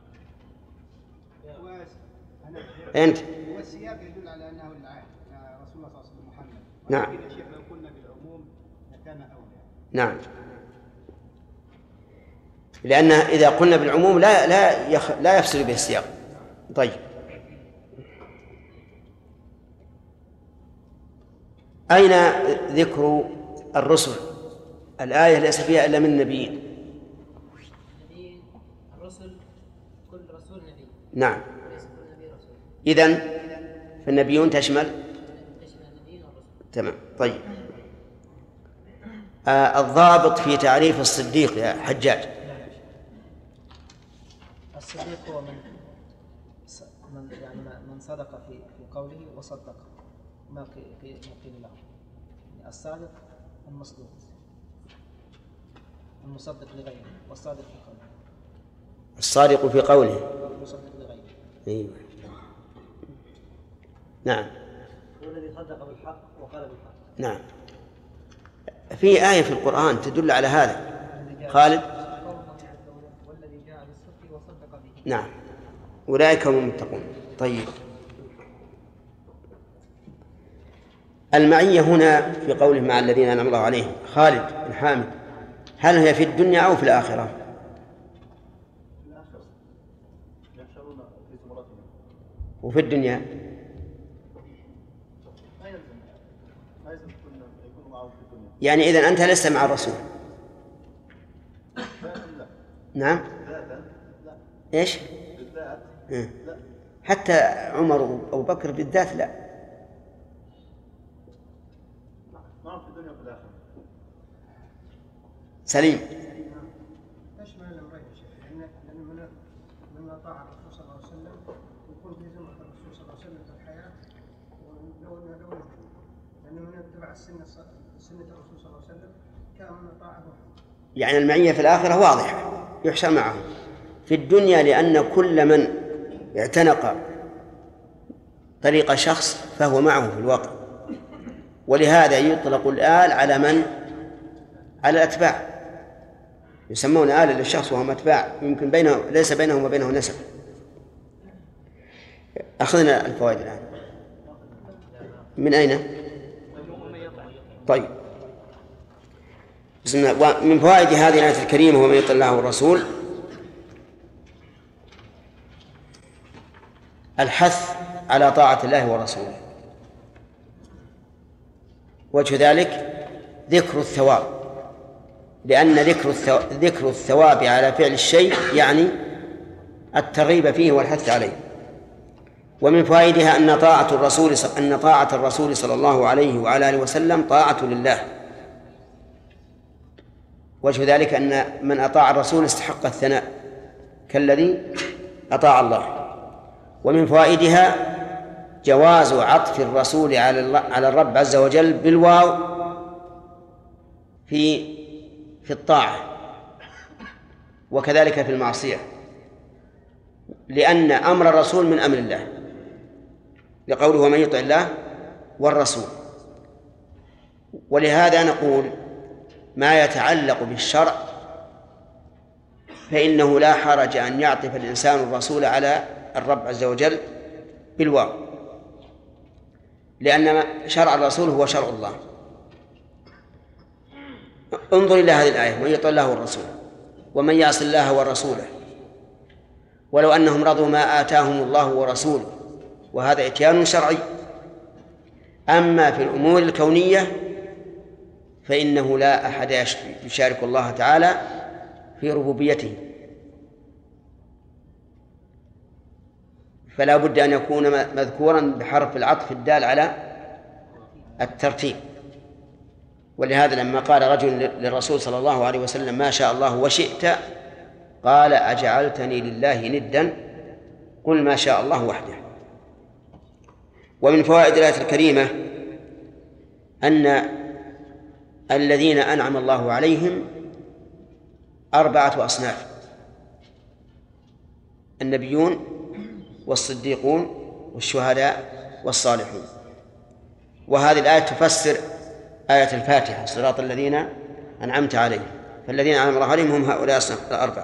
أنت والسياق يدل على أنه رسول الله صلى الله عليه وسلم محمد. نعم. ولكن يا شيخ لو قلنا بالعموم لكان أولى. نعم، لأن إذا قلنا بالعموم لا يفسر به السياق. طيب، أين ذكر الرسل؟ الآية ليس فيها إلا من النبيين. الرسل كل رسول نبي. نعم. وليس كل نبي رسول. إذن فالنبيون تشمل النبيين والرسل. تمام. طيب، الضابط في تعريف الصديق يا حجاج. الصديق هو من صدق في قوله وصدق ما قيل له. الصادق المصدوق، المصدق لغيره، والصادق في قوله. الصادق في قوله، المصدق لغيره. أيوة. نعم. هو الذي صدق بالحق وقال بالحق. نعم. في آية في القرآن تدل على هذا. خالد. والذي جاء بالصدق وصدق به. نعم، أولئك هم المتقون. طيب، المعية هنا في قوله مع الذين أنعم الله عليهم، خالد بن حامد، هل هي في الدنيا أو في الآخرة؟ وفي الدنيا يعني إذن أنت لست مع الرسول. نعم. إيش؟ حتى عمر وأبو بكر بالذات لا. سليم. تشمل الأمرين يا شيخ، لأن من أطاع الرسول صلى الله عليه وسلم يكون في زمرة الرسول صلى الله عليه وسلم في الحياة، لأنه من اتبع سنة الرسول صلى الله عليه وسلم كان من أطاعه. يعني المعية في الآخرة واضحة، يحشر معه. في الدنيا لأن كل من اعتنق طريق شخص فهو معه في الواقع، ولهذا يطلق الآل على من؟ على الأتباع، يسمون آل للشخص وهم أتباع، يمكن ليس بينهم وبينه نسب. أخذنا الفوائد الآن من أين؟ طيب، بسم الله. من فوائد هذه الآية الكريمة ومن يطع الله والرسول الحث على طاعة الله ورسوله. وجه ذلك ذكر الثواب، لأن ذكر الثواب على فعل الشيء يعني الترغيب فيه والحث عليه. ومن فوائدها أن طاعة الرسول صلى الله عليه وعلى آله وسلم طاعة لله. وجه ذلك أن من أطاع الرسول استحق الثناء كالذي أطاع الله. ومن فوائدها جواز عطف الرسول على الرب عز وجل بالواو في الطاعة، وكذلك في المعصية، لأن أمر الرسول من أمر الله، لقوله ومن يطع الله والرسول. ولهذا نقول ما يتعلق بالشرع فإنه لا حرج أن يعطف الإنسان الرسول على الرب عز وجل بالواو، لأن شرع الرسول هو شرع الله. انظر إلى هذه الآية: من يطع الله والرسول ومن يعص الله ورسوله ولو أنهم رضوا ما آتاهم الله ورسوله، وهذا إتيان شرعي. أما في الأمور الكونية فإنه لا أحد يشارك الله تعالى في ربوبيته، فلا بد أن يكون مذكورا بحرف العطف الدال على الترتيب. ولهذا لما قال رجل للرسول صلى الله عليه وسلم ما شاء الله وشئت، قال أجعلتني لله ندا؟ قل ما شاء الله وحده. ومن فوائد الآية الكريمة أن الذين أنعم الله عليهم 4 أصناف: النبيون والصديقون والشهداء والصالحون. وهذه الآية تفسر آية الفاتحة: صراط الذين أنعمت عليهم. فالذين أنعم الله عليهم هم هؤلاء ال4.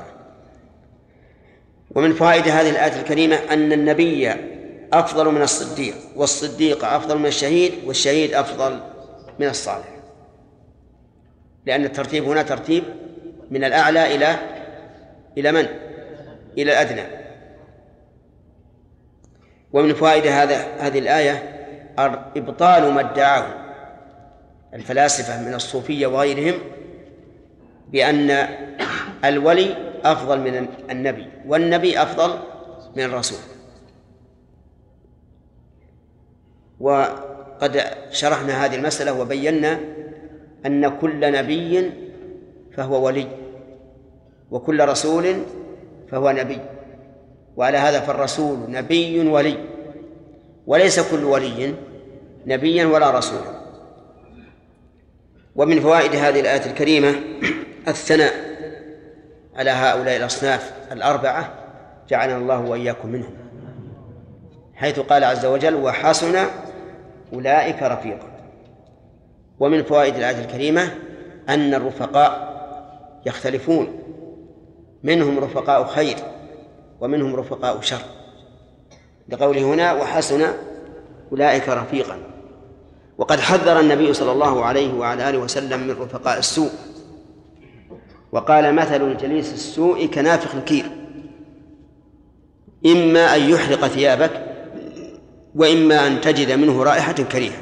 ومن فوائد هذه الآية الكريمة أن النبي أفضل من الصديق، والصديق أفضل من الشهيد، والشهيد أفضل من الصالح، لأن الترتيب هنا ترتيب من الأعلى إلى من؟ إلى الأدنى. ومن فوائد هذه الآية إبطال ما ادعاه الفلاسفة من الصوفية وغيرهم بأن الولي أفضل من النبي والنبي أفضل من الرسول. وقد شرحنا هذه المسألة وبينا أن كل نبي فهو ولي، وكل رسول فهو نبي، وعلى هذا فالرسول نبي ولي، وليس كل ولي نبيا ولا رسولا. ومن فوائد هذه الآية الكريمة الثناء على هؤلاء الأصناف 4 جعلنا الله وإياكم منهم، حيث قال عز وجل وحسن أولئك رفيقا. ومن فوائد الآية الكريمة أن الرفقاء يختلفون، منهم رفقاء خير ومنهم رفقاء شر، لقوله هنا وحسن أولئك رفيقا. وقد حذر النبي صلى الله عليه وعلى آله وسلم من رفقاء السوء، وقال مثل الجليس السوء كنافخ الكير، إما أن يحرق ثيابك وإما أن تجد منه رائحة كريهة.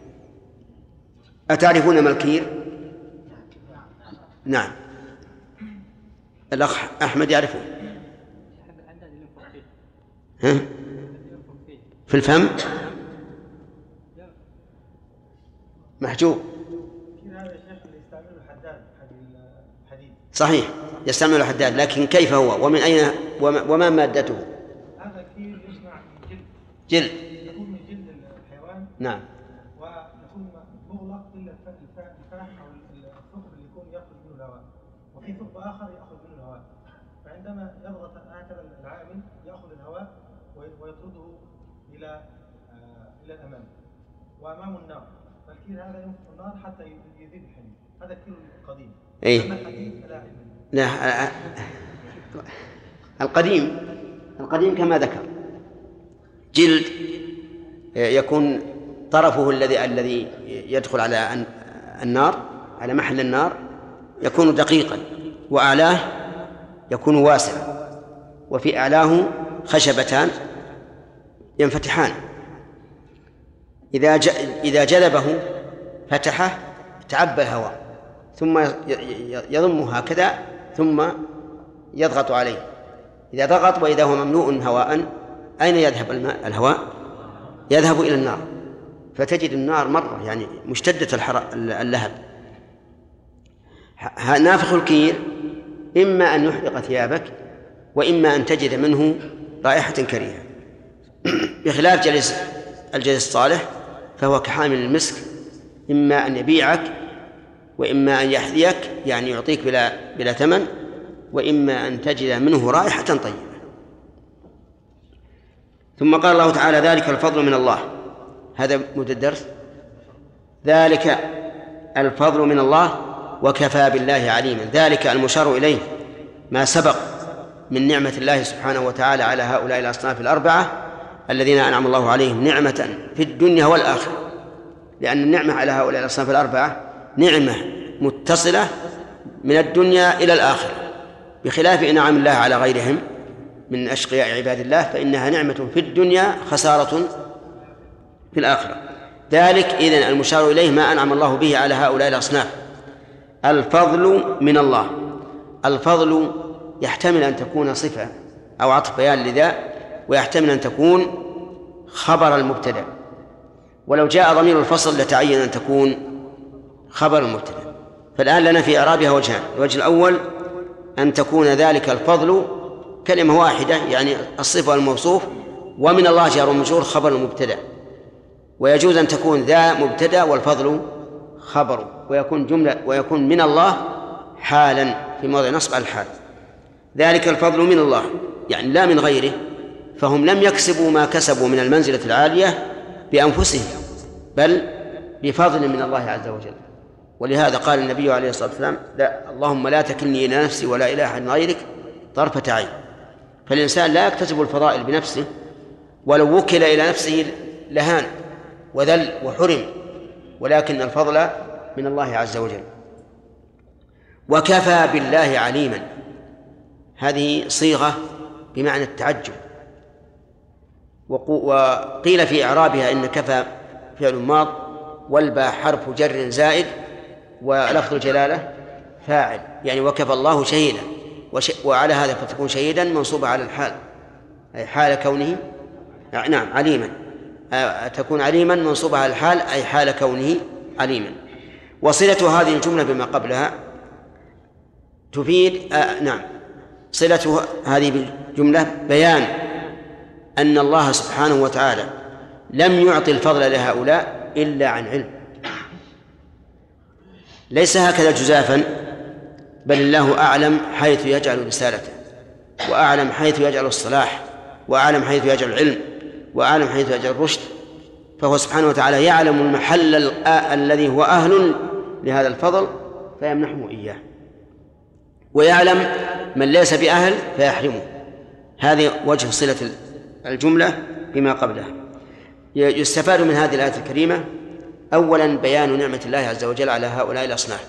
أتعرفون ما الكير؟ نعم، الأخ أحمد يعرفه. ها؟ في الفم محجوب. صحيح يستعمل حداد، لكن كيف هو ومن أين وما مادته؟ هذا الكير يصنع من جلد. يكون من جلد الحيوان. نعم. ويكون مغلق إلا الفم أو الثقب اللي يكون يأخذ منه الهواء، وفي ثقب آخر يأخذ منه الهواء. فعندما يضغط هكذا العامل يأخذ الهواء ويطرده إلى الأمام، وأمامه النار. فالكير هذا ينفخ النار حتى يذيب الحديد. هذا الكير القديم. إيه؟ أما الحديد فلا. لا، القديم كما ذكر جلد يكون طرفه الذي يدخل على النار، على محل النار، يكون دقيقا، وأعلاه يكون واسعا، وفي أعلاه خشبتان ينفتحان، إذا جذبه فتحه تعبى الهواء، ثم يضمه هكذا ثم يضغط عليه. إذا ضغط وإذا هو مملوء هواء أين يذهب الهواء؟ يذهب إلى النار، فتجد النار مرة يعني مشتدة اللهب. نافخ الكير إما أن يحرق ثيابك وإما أن تجد منه رائحة كريهة، بخلاف الجليس الصالح فهو كحامل المسك، إما أن يبيعك وإما أن يحذيك يعني يعطيك بلا ثمن، وإما أن تجد منه رائحة طيبة. ثم قال الله تعالى ذلك الفضل من الله، هذا مد الدرس، ذلك الفضل من الله وكفى بالله عليما. ذلك المشار إليه ما سبق من نعمة الله سبحانه وتعالى على هؤلاء الأصناف الأربعة الذين أنعم الله عليهم نعمة في الدنيا والآخرة، لأن النعمة على هؤلاء الأصناف الأربعة نعمة متصلة من الدنيا إلى الآخرة، بخلاف إنعام الله على غيرهم من أشقياء عباد الله فإنها نعمة في الدنيا خسارة في الآخرة. ذلك إذن المشار إليه ما أنعم الله به على هؤلاء الأصناف. الفضل من الله، الفضل يحتمل أن تكون صفة أو عطف بيان لذا، ويحتمل أن تكون خبر المبتدأ، ولو جاء ضمير الفصل لتعين أن تكون خبر المبتدأ. فالآن لنا في إعرابها وجهان: الوجه الأول أن تكون ذلك الفضل كلمة واحدة يعني الصفة والموصوف، ومن الله جار ومجرور خبر المبتدأ، ويجوز أن تكون ذا مبتدأ والفضل خبر، ويكون جملة ويكون من الله حالا في موضع نصب على الحال. ذلك الفضل من الله يعني لا من غيره، فهم لم يكسبوا ما كسبوا من المنزلة العالية بأنفسهم بل بفضل من الله عز وجل. ولهذا قال النبي عليه الصلاة والسلام: لا اللهم لا تكلني إلى نفسي ولا إلى أحد غيرك طرفة عين. فالإنسان لا يكتسب الفضائل بنفسه، ولو وكل إلى نفسه لهان وذل وحرم، ولكن الفضل من الله عز وجل. وكفى بالله عليما، هذه صيغة بمعنى التعجب، وقيل في إعرابها إن كفى فعل ماض والباء حرف جر زائد ولفظ الجلالة فاعل، يعني وكفى الله شهيدا، وعلى هذا فتكون شهيدا منصوبة على الحال، أي حال كونه نعم عليما، تكون عليما منصوبة على الحال أي حال كونه عليما. وصلة هذه الجملة بما قبلها تفيد نعم صلة هذه بالجملة بيان أن الله سبحانه وتعالى لم يعطي الفضل لهؤلاء إلا عن علم، ليس هكذا جزافا، بل الله أعلم حيث يجعل رسالته، وأعلم حيث يجعل الصلاح، وأعلم حيث يجعل العلم، وأعلم حيث يجعل الرشد. فهو سبحانه وتعالى يعلم المحل الذي هو أهل لهذا الفضل فيمنحه إياه، ويعلم من ليس بأهل فيحرمه. هذه وجه صلة الجملة بما قبلها. يستفاد من هذه الآية الكريمة أولا بيان نعمة الله عز وجل على هؤلاء الأصناف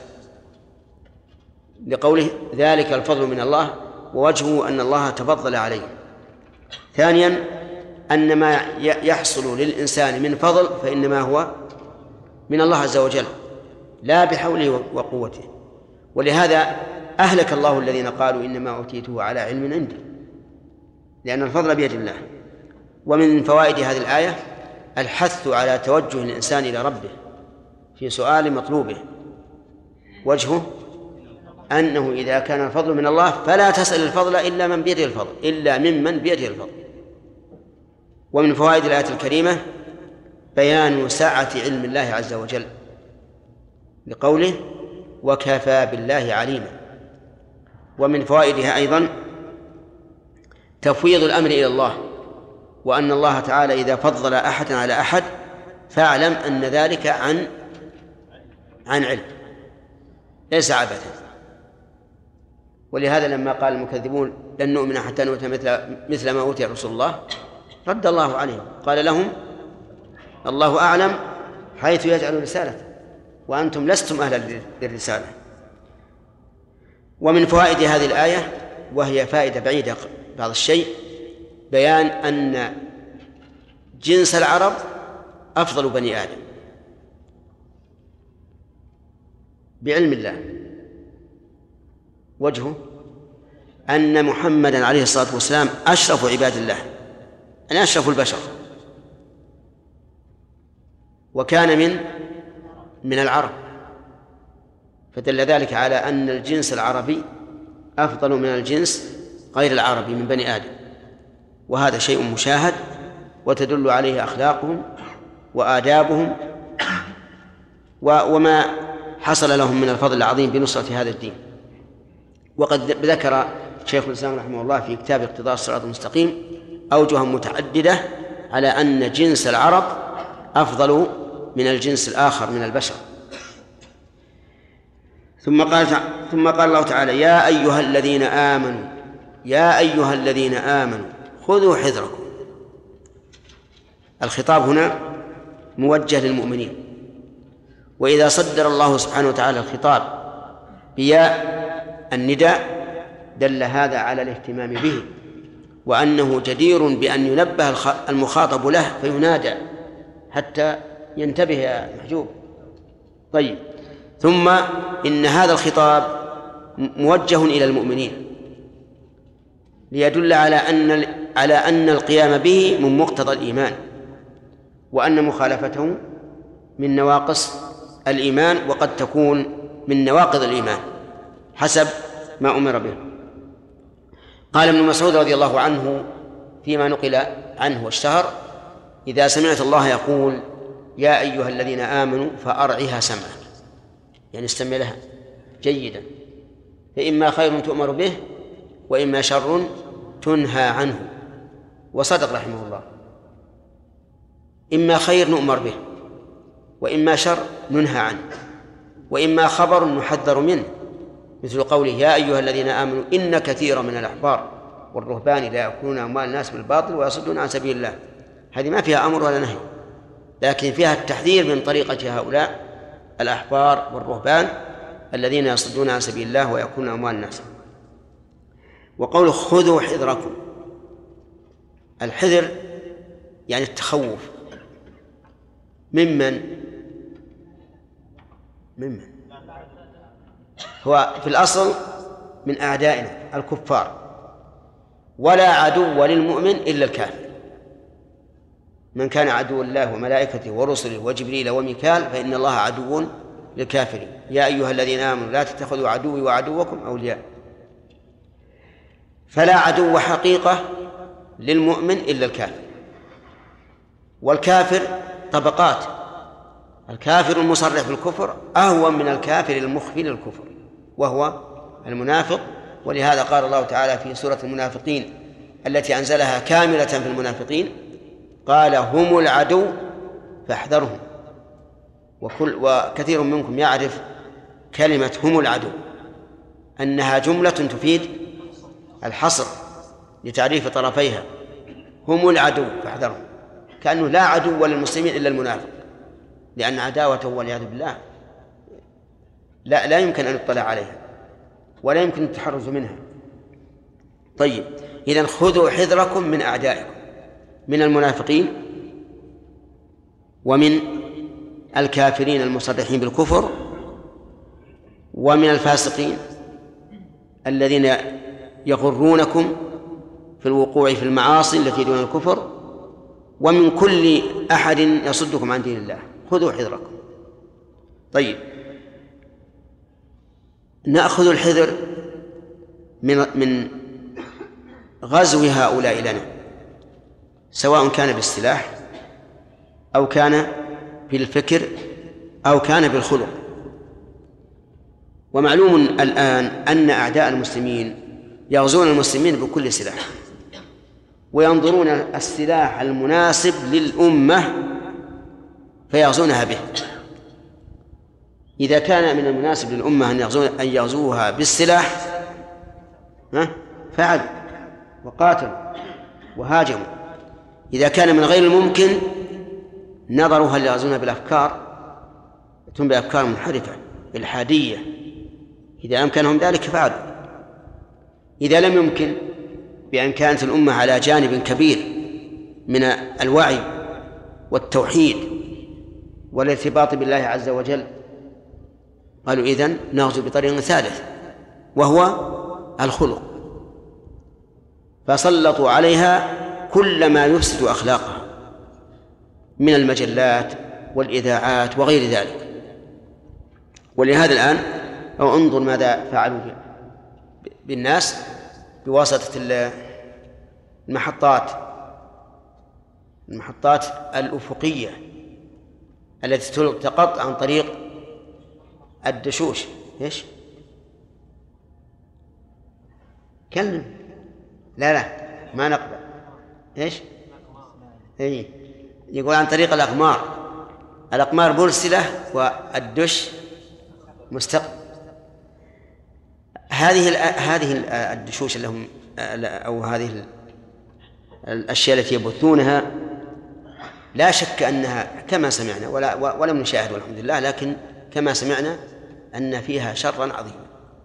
لقوله ذلك الفضل من الله، ووجهه أن الله تفضل عليه. ثانيا أن ما يحصل للإنسان من فضل فإنما هو من الله عز وجل لا بحوله وقوته. ولهذا أهلك الله الذين قالوا إنما أوتيته على علم عندي، لأن الفضل بيد الله. ومن فوائد هذه الآية الحث على توجه الإنسان إلى ربه في سؤال مطلوبه، وجهه أنه إذا كان الفضل من الله فلا تسأل الفضل إلا من بيده الفضل، إلا ممن بيده الفضل. ومن فوائد الآية الكريمة بيان سعة علم الله عز وجل لقوله وكفى بالله عليما. ومن فوائدها أيضا تفويض الأمر إلى الله، وأن الله تعالى إذا فضل أحدا على أحد فاعلم أن ذلك عن علم ليس عبثا. ولهذا لما قال المكذبون لن نؤمن حتى نؤتى مثل ما أوتي رسول الله رد الله عليهم قال لهم الله أعلم حيث يجعل رسالته وأنتم لستم أهلا للرسالة. ومن فوائد هذه الآية وهي فائدة بعيدة بعض الشيء بيان أن جنس العرب أفضل بني آدم بعلم الله. وجهه أن محمدا عليه الصلاة والسلام أشرف عباد الله أنا أشرف البشر، وكان من العرب، فدل ذلك على أن الجنس العربي أفضل من الجنس غير العربي من بني آدم، وهذا شيء مشاهد وتدل عليه أخلاقهم وآدابهم وما حصل لهم من الفضل العظيم بنصرة هذا الدين. وقد ذكر شيخ الإسلام رحمه الله في كتاب اقتضاء الصراط المستقيم أوجها متعددة على أن جنس العرب أفضل من الجنس الآخر من البشر. ثم قال الله تعالى: يا أيها الذين آمنوا خذوا حذركم. الخطاب هنا موجه للمؤمنين، وإذا صدر الله سبحانه وتعالى الخطاب بياء النداء دل هذا على الاهتمام به، وأنه جدير بأن ينبه المخاطب له فينادى حتى ينتبه يا محجوب. طيب، ثم إن هذا الخطاب موجه إلى المؤمنين ليدل على أن القيام به من مقتضى الإيمان، وأن مخالفته من نواقص الإيمان، وقد تكون من نواقض الإيمان حسب ما أمر به. قال ابن مسعود رضي الله عنه فيما نقل عنه واشتهر: إذا سمعت الله يقول يا أيها الذين آمنوا فأرعها سمعك، يعني استمع لها جيدا، فإما خير تؤمر به وإما شر تنهى عنه. وصدق رحمه الله، إما خير نؤمر به وإما شر ننهى عنه، وإما خبر نحذر منه، مثل قوله يا أيها الذين آمنوا إن كثيرا من الأحبار والرهبان لا يأكلون أموال الناس بالباطل ويصدون عن سبيل الله. هذه ما فيها أمر ولا نهي، لكن فيها التحذير من طريقة هؤلاء الأحبار والرهبان الذين يصدون عن سبيل الله ويأكلون أموال الناس. وقوله خذوا حذركم، الحذر يعني التخوف. ممن هو في الأصل من أعدائنا الكفار، ولا عدو للمؤمن إلا الكافر. من كان عدو الله وملائكته ورسله وجبريل وميكال فإن الله عدو للكافرين. يا أيها الذين آمنوا لا تتخذوا عدوي وعدوكم أولياء. فلا عدو حقيقة للمؤمن إلا الكافر، والكافر طبقات. الكافر المصرح بالكفر أهون من الكافر المخفي للكفر وهو المنافق. ولهذا قال الله تعالى في سورة المنافقين التي أنزلها كاملة في المنافقين قال هم العدو فاحذرهم. وكثير منكم يعرف كلمة هم العدو أنها جملة تفيد الحصر لتعريف طرفيها. هم العدو فاحذرهم، كأنه لا عدو للمسلمين إلا المنافق، لأن عداوته والعياذ بالله لا يمكن أن يطلع عليها ولا يمكن التحرز منها. طيب، إذن خذوا حذركم من أعدائكم، من المنافقين ومن الكافرين المصرحين بالكفر ومن الفاسقين الذين يغرونكم في الوقوع في المعاصي التي دون الكفر، ومن كل أحد يصدكم عن دين الله. خذوا حذركم. طيب، نأخذ الحذر من غزو هؤلاء لنا، سواء كان بالسلاح أو كان بالفكر أو كان بالخلق. ومعلوم الآن أن أعداء المسلمين يغزون المسلمين بكل سلاح، وينظرون السلاح المناسب للأمة فيغزونها به. إذا كان من المناسب للأمة أن يغزوها بالسلاح فعلوا وقاتلوا وهاجموا. إذا كان من غير الممكن نظروا هل يغزونها بالأفكار، يأتون بأفكار منحرفة إلحادية، إذا أمكنهم ذلك فعلوا. إذا لم يمكن، بأن كانت الأمة على جانب كبير من الوعي والتوحيد والارتباط بالله عز وجل، قالوا إذن نغزو بطريق ثالث وهو الخلق، فسلطوا عليها كل ما يفسد أخلاقها من المجلات والإذاعات وغير ذلك. ولهذا الآن أو انظر ماذا فعلوا بالناس بواسطة المحطات الأفقية التي تلتقط عن طريق الدشوش. إيش؟ كلم. لا ما نقبل. إيش؟ إيه يقول عن طريق الأقمار مرسلة والدش مستقبل. هذه الدشوش لهم أو هذه الأشياء التي يبثونها لا شك أنها كما سمعنا ولم نشاهد والحمد لله، لكن كما سمعنا أن فيها شرا عظيما،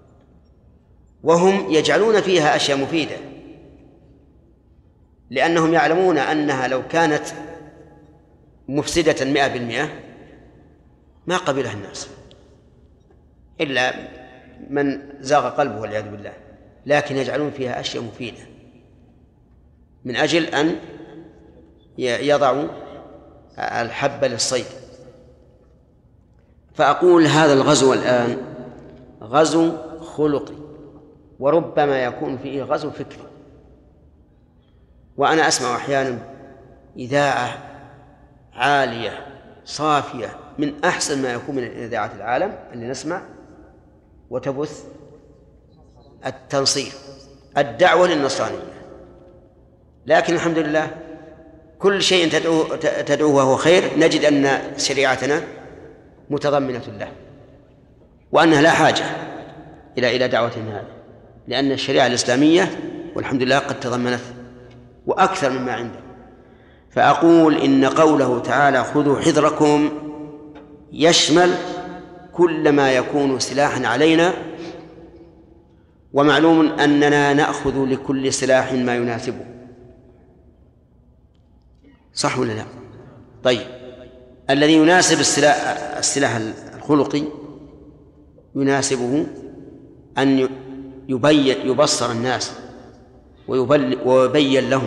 وهم يجعلون فيها أشياء مفيدة لأنهم يعلمون أنها لو كانت مفسدة 100% ما قبلها الناس إلا من زاغ قلبه والعياذ بالله، لكن يجعلون فيها أشياء مفيدة من أجل أن يضعوا الحب للصيد. فأقول هذا الغزو الآن غزو خلقي، وربما يكون فيه غزو فكري. وأنا أسمع أحيانا إذاعة عالية صافية من أحسن ما يكون من إذاعات العالم اللي نسمع، وتبث التنصير الدعوة للنصرانية، لكن الحمد لله كل شيء تدعوه وهو خير نجد أن شريعتنا متضمنة له، وأنها لا حاجة إلى دعوة هذا، لأن الشريعة الإسلامية والحمد لله قد تضمنت وأكثر مما عنده. فأقول إن قوله تعالى خذوا حذركم يشمل كل ما يكون سلاحا علينا، ومعلوم أننا نأخذ لكل سلاح ما يناسبه، صح ولا لا؟ طيب، الذي يناسب السلاح الخلقي يناسبه أن يبصر الناس ويبين لهم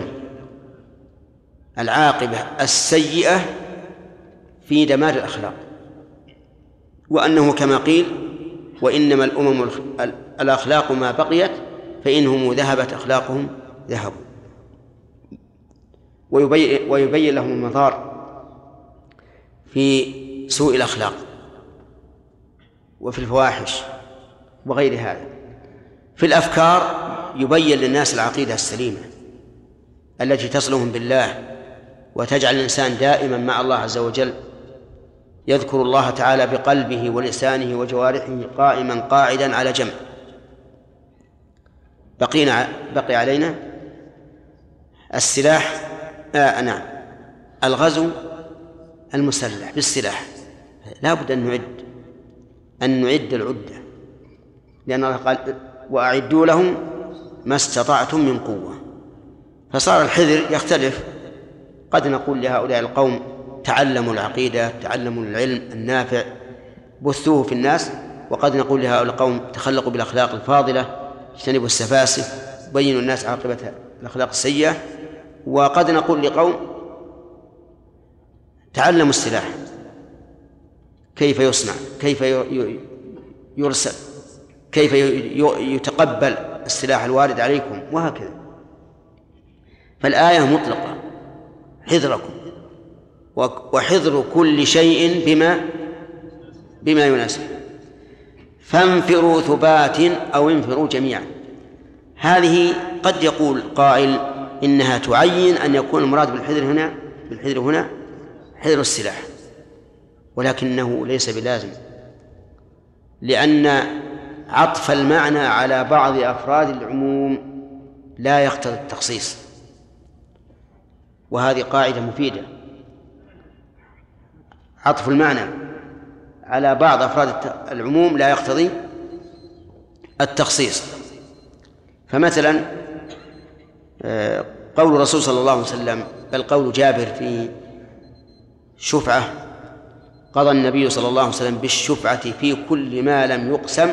العاقبة السيئة في دمار الأخلاق، وأنه كما قيل وإنما الأمم الأخلاق ما بقيت فإنهم ذهبت أخلاقهم ذهبوا، ويبين لهم المضار في سوء الأخلاق وفي الفواحش وغير هذا. في الأفكار يبين للناس العقيدة السليمة التي تصلهم بالله وتجعل الإنسان دائما مع الله عز وجل، يذكر الله تعالى بقلبه ولسانه وجوارحه قائما قاعدا على جنب. بقي علينا السلاح الغزو المسلح بالسلاح. لا بد أن نعد العدة، لأن الله قال وأعدوا لهم ما استطعتم من قوة. فصار الحذر يختلف، قد نقول لهؤلاء القوم تعلموا العقيدة، تعلموا العلم النافع، بثوه في الناس، وقد نقول لهؤلاء القوم تخلقوا بالأخلاق الفاضلة، اجتنبوا السفاسف، بينوا الناس عاقبة الأخلاق السيئة. وقد نقول لقوم تعلموا السلاح، كيف يصنع، كيف يرسل، كيف يتقبل السلاح الوارد عليكم، وهكذا. فالآية مطلقة، حذركم، وحذر كل شيء بما يناسب. فانفروا ثبات أو انفروا جميعا. هذه قد يقول قائل إنها تعين أن يكون المراد بالحذر هنا حذر السلاح، ولكنه ليس بلازم، لأن عطف المعنى على بعض أفراد العموم لا يقتضي التخصيص، وهذه قاعدة مفيدة. عطف المعنى على بعض أفراد العموم لا يقتضي التخصيص. فمثلا قول الرسول صلى الله عليه وسلم، بل قول جابر في شفعة، قضى النبي صلى الله عليه وسلم بالشفعة في كل ما لم يقسم،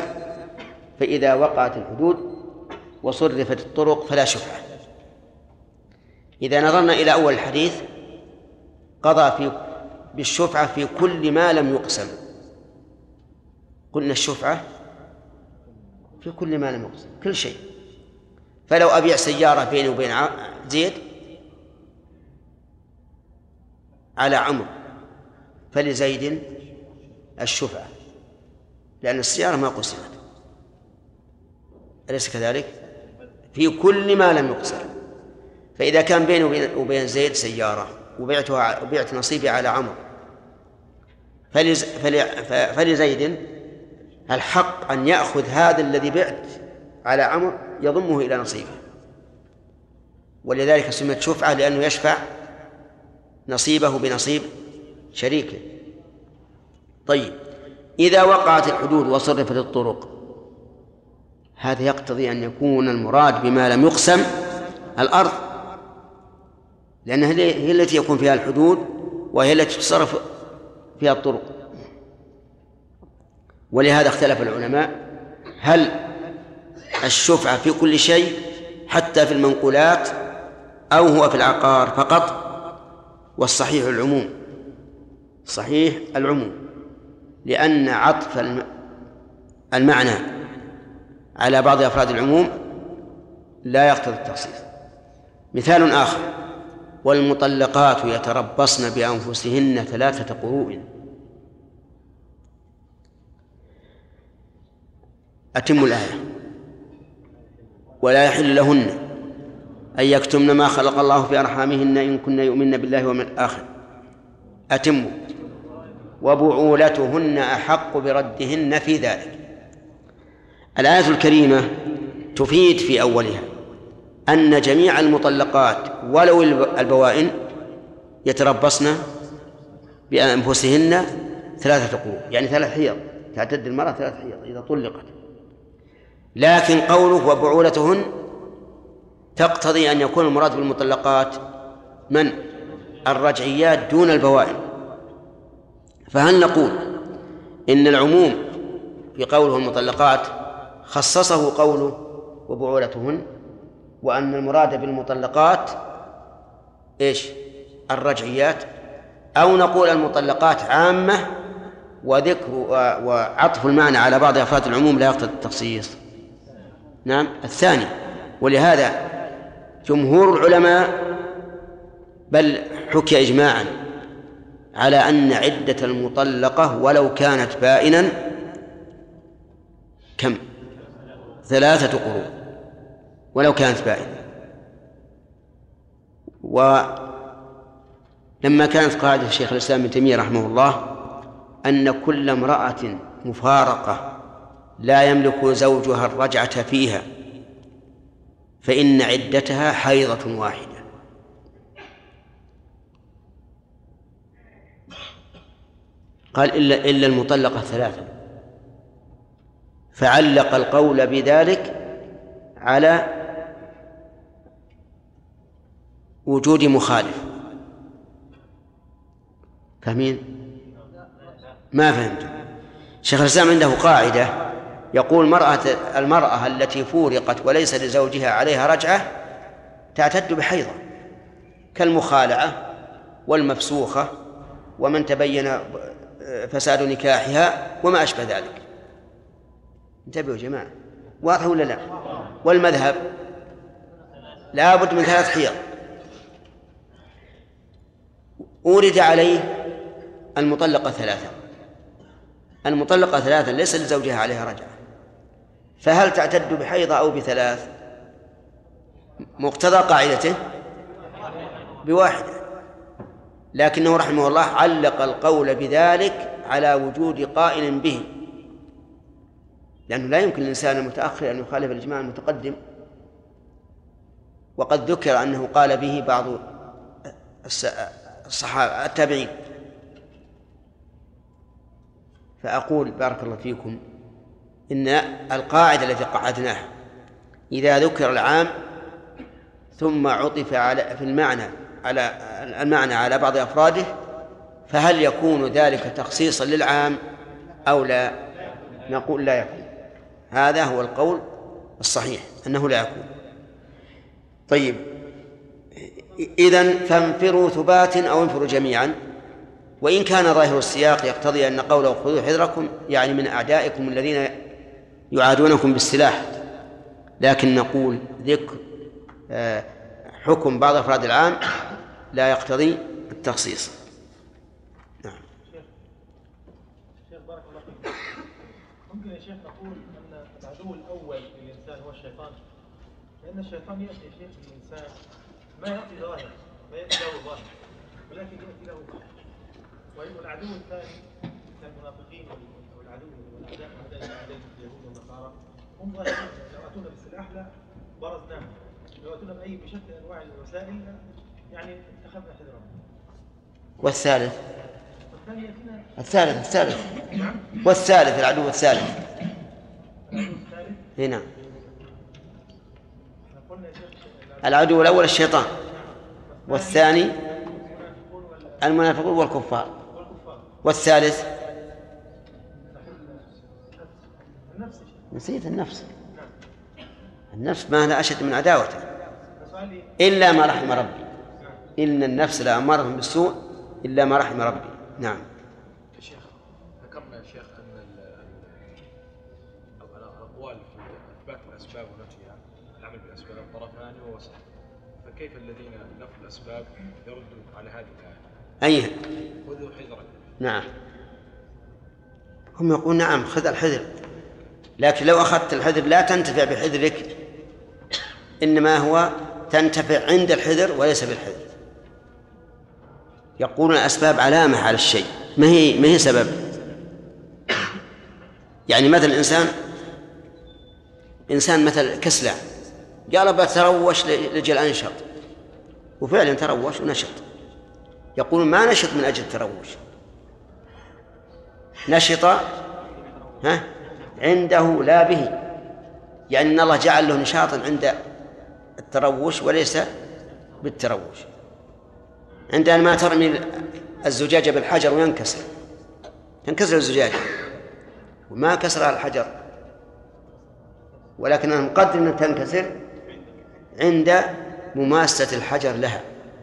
فإذا وقعت الحدود وصرفت الطرق فلا شفعة. إذا نظرنا إلى أول الحديث قضى بالشفعة في كل ما لم يقسم. قلنا الشفعة في كل ما لم يقسم، كل شيء. فلو أبيع سيارة بيني وبين زيد على عمرو فلزيد الشفعة، لأن السيارة ما قسمت، أليس كذلك؟ في كل ما لم يقسم. فإذا كان بيني وبين زيد سيارة وبعت نصيبي على عمرو فلزيد الحق أن يأخذ هذا الذي بعت على عمرو يضمه إلى نصيبه، ولذلك سميت شفعة لأنه يشفع نصيبه بنصيب شريكه. طيب، إذا وقعت الحدود وصرفت الطرق، هذا يقتضي أن يكون المراد بما لم يقسم الأرض، لأنها هي التي يكون فيها الحدود وهي التي تصرف فيها الطرق. ولهذا اختلف العلماء هل الشفعة في كل شيء حتى في المنقولات أو هو في العقار فقط؟ والصحيح العموم، صحيح العموم، لأن عطف المعنى على بعض أفراد العموم لا يقتضي التخصيص. مثال آخر: والمطلقات يتربصن بأنفسهن 3 قروء. أتم الآية: ولا يحل لهن أن يكتمن ما خلق الله في أرحامهن إن كن يؤمن بالله واليوم الآخر. أتم: وبعولتهن أحق بردهن في ذلك. الآية الكريمة تفيد في أولها أن جميع المطلقات ولو البوائن يتربصن بأنفسهن 3 قروء، يعني 3 حيض، تعتد المرأة 3 حيض إذا طلقت. لكن قوله وبعولتهن تقتضي أن يكون المراد بالمطلقات من؟ الرجعيات دون البوائن. فهل نقول إن العموم في قوله المطلقات خصصه قوله وبعولتهن، وأن المراد بالمطلقات إيش؟ الرجعيات؟ أو نقول المطلقات عامة وذكر وعطف المعنى على بعض أفراد العموم لا يقتضي التخصيص؟ نعم، الثاني. ولهذا جمهور العلماء بل حكي إجماعا على أن عدة المطلقة ولو كانت بائنا كم؟ 3 قروء ولو كانت بائنة. ولما كانت قاعدة الشيخ الإسلام ابن تيمية رحمه الله أن كل امرأة مفارقة لا يملك زوجها الرجعة فيها فإن عدتها حيضة واحدة. قال إلا المطلقة 3، فعلق القول بذلك على وجود مخالف. فاهمين؟ ما فهمت. شيخ الإسلام عنده قاعدة يقول المرأة التي فورقت وليس لزوجها عليها رجعة تعتد بحيضة، كالمخالعة والمفسوخة ومن تبين فساد نكاحها وما أشبه ذلك. انتبهوا يا جماعة، واضح ولا لا؟ والمذهب لا بد من 3 حيض. أورد عليه المطلقة 3، المطلقة 3 ليس لزوجها عليها رجعة، فهل تعتد بحيضة أو ب3؟ مقتضى قاعدته بواحدة، لكنه رحمه الله علق القول بذلك على وجود قائل به، لأنه لا يمكن للإنسان المتأخر أن يخالف الإجماع المتقدم، وقد ذكر أنه قال به بعض الصحابة التابعين. فأقول بارك الله فيكم إن القاعدة التي قعدناها إذا ذكر العام ثم عطف في المعنى على بعض أفراده فهل يكون ذلك تخصيصا للعام أو لا؟ نقول لا يكون. هذا هو القول الصحيح أنه لا يكون. طيب، إذن فانفروا ثبات أو انفروا جميعا. وإن كان ظاهر السياق يقتضي أن قوله خذوا حذركم يعني من أعدائكم الذين يعادونكم بالسلاح، لكن نقول ذكر حكم بعض أفراد العام لا يقتضي التخصيص. شيخ بارك الله فيك، ممكن يا شيخ نقول أن العدو الأول للإنسان هو الشيطان؟ لأن الشيطان يأتي يا شيخ للإنسان ما يأتي ظاهر، ما يأتي له ظاهر، ولكن يأتي له ظاهر. والعدو الثاني كالمنافقين والعدو والأعداء اليهود والنصارى هم ظاهرين، لو أتونا بالسلاح لا برزناهم، لو أتونا بأي بشكل أنواع الوسائل يعني اتخذنا حذرهم. والثالث والثالث العدو الثالث هنا العدو الأول الشيطان، والثاني المنافقون والكفار، والثالث نسيت النفس ما لها أشد من عداوته إلا ما رحم ربي، إن النفس لأمارة بالسوء إلا ما رحم ربي. نعم. شيخ ذكرنا يا شيخ أن الأقوال في إثبات الأسباب ونفيها العمل بالأسباب طرفان ووسط، فكيف الذين نفوا الأسباب يردوا على هذه الآية؟ أيها خذوا حذركم. نعم، هم يقول نعم خذ الحذر، لكن لو أخذت الحذر لا تنتفع بحذرك، إنما هو تنتفع عند الحذر وليس بالحذر. يقولون الأسباب علامة على الشيء ما هي سبب. يعني مثل إنسان مثل كسلان قال بتروش لجل أنشط، وفعلا تروش ونشط. يقولون ما نشط من أجل التروش، نشط عنده لا به، يعني أن الله جعل له نشاطا عند التروش وليس بالتروش. عند أن ما ترمي الزجاجة بالحجر وينكسر، تنكسر الزجاجة وما كسرها الحجر، ولكنها مقدر أن تنكسر عند مماسة الحجر لها.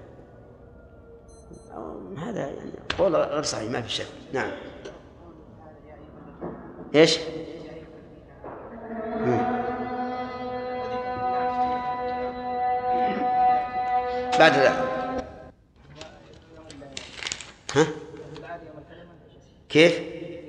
هذا يعني قول غير صحيح ما في شك. نعم. إيش؟ بعد ذلك ها؟ كيف؟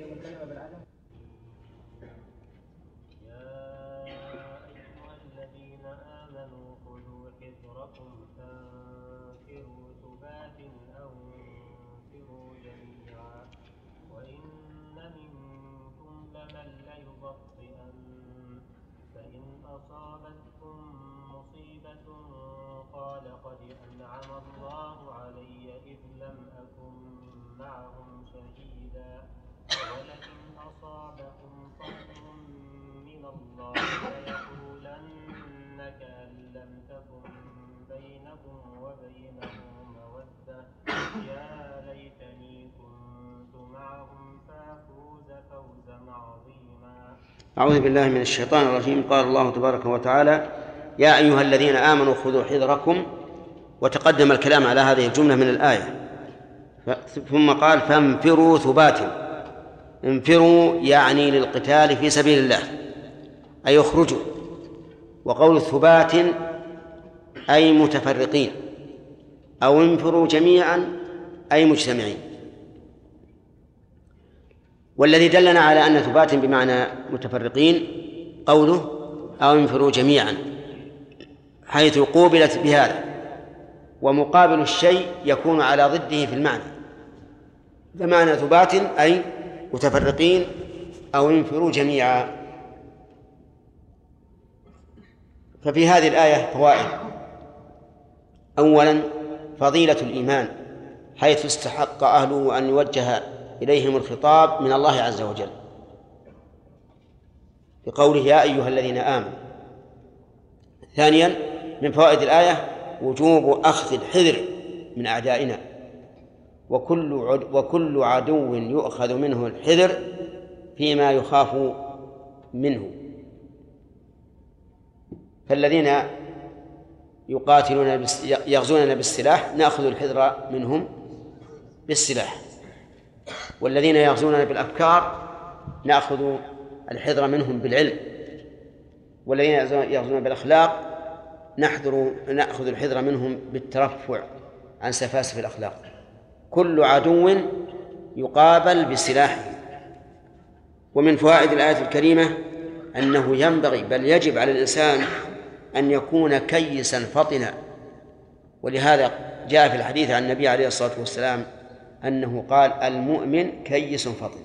أعوذ بالله من الشيطان الرجيم. قال الله تبارك وتعالى: يا أيها الذين آمنوا خذوا حذركم، وتقدم الكلام على هذه الجملة من الآية، ثم قال: فانفروا ثبات. انفروا يعني للقتال في سبيل الله، أي اخرجوا. وقول ثبات أي متفرقين، أو انفروا جميعا أي مجتمعين. والذي دلنا على أن ثبات بمعنى متفرقين قوله أو انفروا جميعا، حيث قوبلت بهذا، ومقابل الشيء يكون على ضده في المعنى، فمعنى ثبات أي متفرقين أو انفروا جميعا. ففي هذه الآية فوائد. أولا فضيلة الإيمان، حيث استحق أهله أن يوجه إليهم الخطاب من الله عز وجل بقوله: يا أيها الذين آمنوا. ثانيا من فوائد الآية وجوب أخذ الحذر من أعدائنا، وكل عدو يؤخذ منه الحذر فيما يخاف منه. فالذين يغزوننا بالسلاح نأخذ الحذر منهم بالسلاح، والذين يغزوننا بالأفكار نأخذ الحذر منهم بالعلم، والذين يغزوننا بالأخلاق نأخذ الحذر منهم بالترفع عن سفاسف الأخلاق. كل عدو يقابل بسلاحه. ومن فوائد الآية الكريمة أنه ينبغي بل يجب على الإنسان أن يكون كيسا فطنا، ولهذا جاء في الحديث عن النبي عليه الصلاة والسلام أنه قال: المؤمن كيس فطن.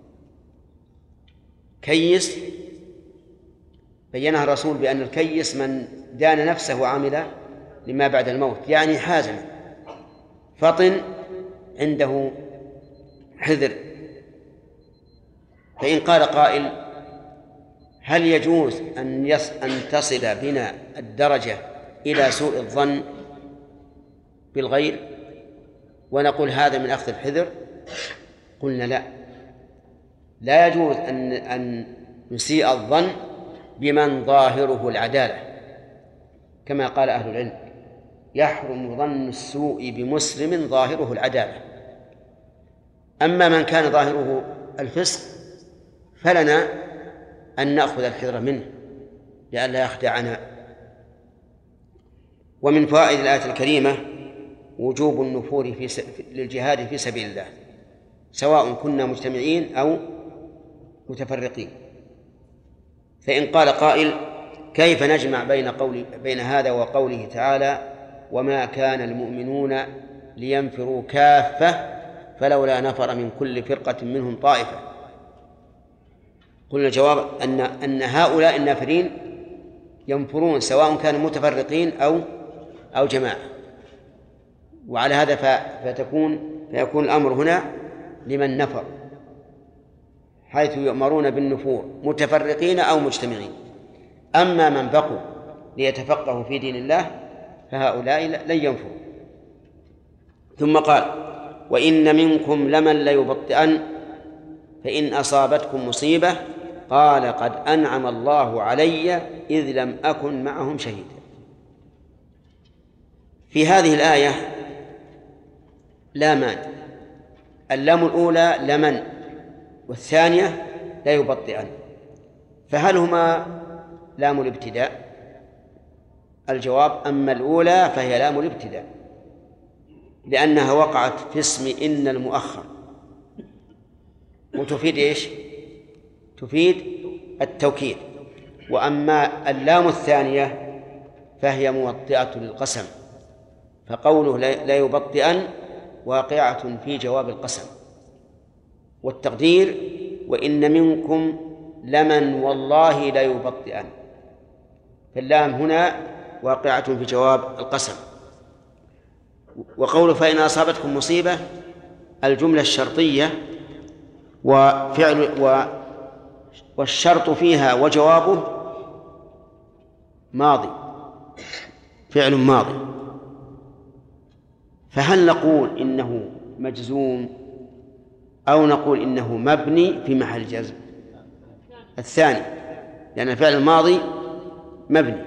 كيس بينها الرسول بأن الكيس من دان نفسه وعمل لما بعد الموت، يعني حازم فطن عنده حذر. فإن قال قائل: هل يجوز أن تصل بنا الدرجة إلى سوء الظن بالغير ونقول هذا من أخذ الحذر؟ قلنا لا يجوز أن نسيء الظن بمن ظاهره العدالة، كما قال أهل العلم: يحرم ظن السوء بمسلم ظاهره العدالة. أما من كان ظاهره الفسق فلنا أن نأخذ الحذر منه لئلا يخدعنا. ومن فوائد الآية الكريمة وجوب النفور للجهاد في سبيل الله، سواء كنا مجتمعين أو متفرقين. فإن قال قائل: كيف نجمع بين هذا وقوله تعالى: وما كان المؤمنون لينفروا كافة فلولا نفر من كل فرقة منهم طائفة؟ قلنا الجواب أن هؤلاء النافرين ينفرون سواء كانوا متفرقين أو جماعة، وعلى هذا فيكون الأمر هنا لمن نفر، حيث يؤمرون بالنفور متفرقين أو مجتمعين. أما من بقوا ليتفقهوا في دين الله فهؤلاء لن ينفروا. ثم قال: وإن منكم لمن ليبطئن فإن أصابتكم مصيبة قال قد أنعم الله علي إذ لم أكن معهم شهيدا. في هذه الآية لامان، اللام الأولى لمن والثانية لا يبطئن، فهل هما لام الابتداء؟ الجواب: أما الأولى فهي لام الابتداء، لأنها وقعت في اسم إن المؤخر، وتفيد إيش؟ تفيد التوكيد. وأما اللام الثانية فهي موطئة للقسم، فقوله لا يبطئن واقعة في جواب القسم. والتقدير: وإن منكم لمن والله لا يبطئن، فاللام هنا واقعة في جواب القسم. وقوله فإن أصابتكم مصيبة الجملة الشرطية والشرط فيها وجوابه ماضي، فعل ماضي، فهل نقول إنه مجزوم أو نقول إنه مبني في محل جزم؟ الثاني، لأن الفعل الماضي مبني.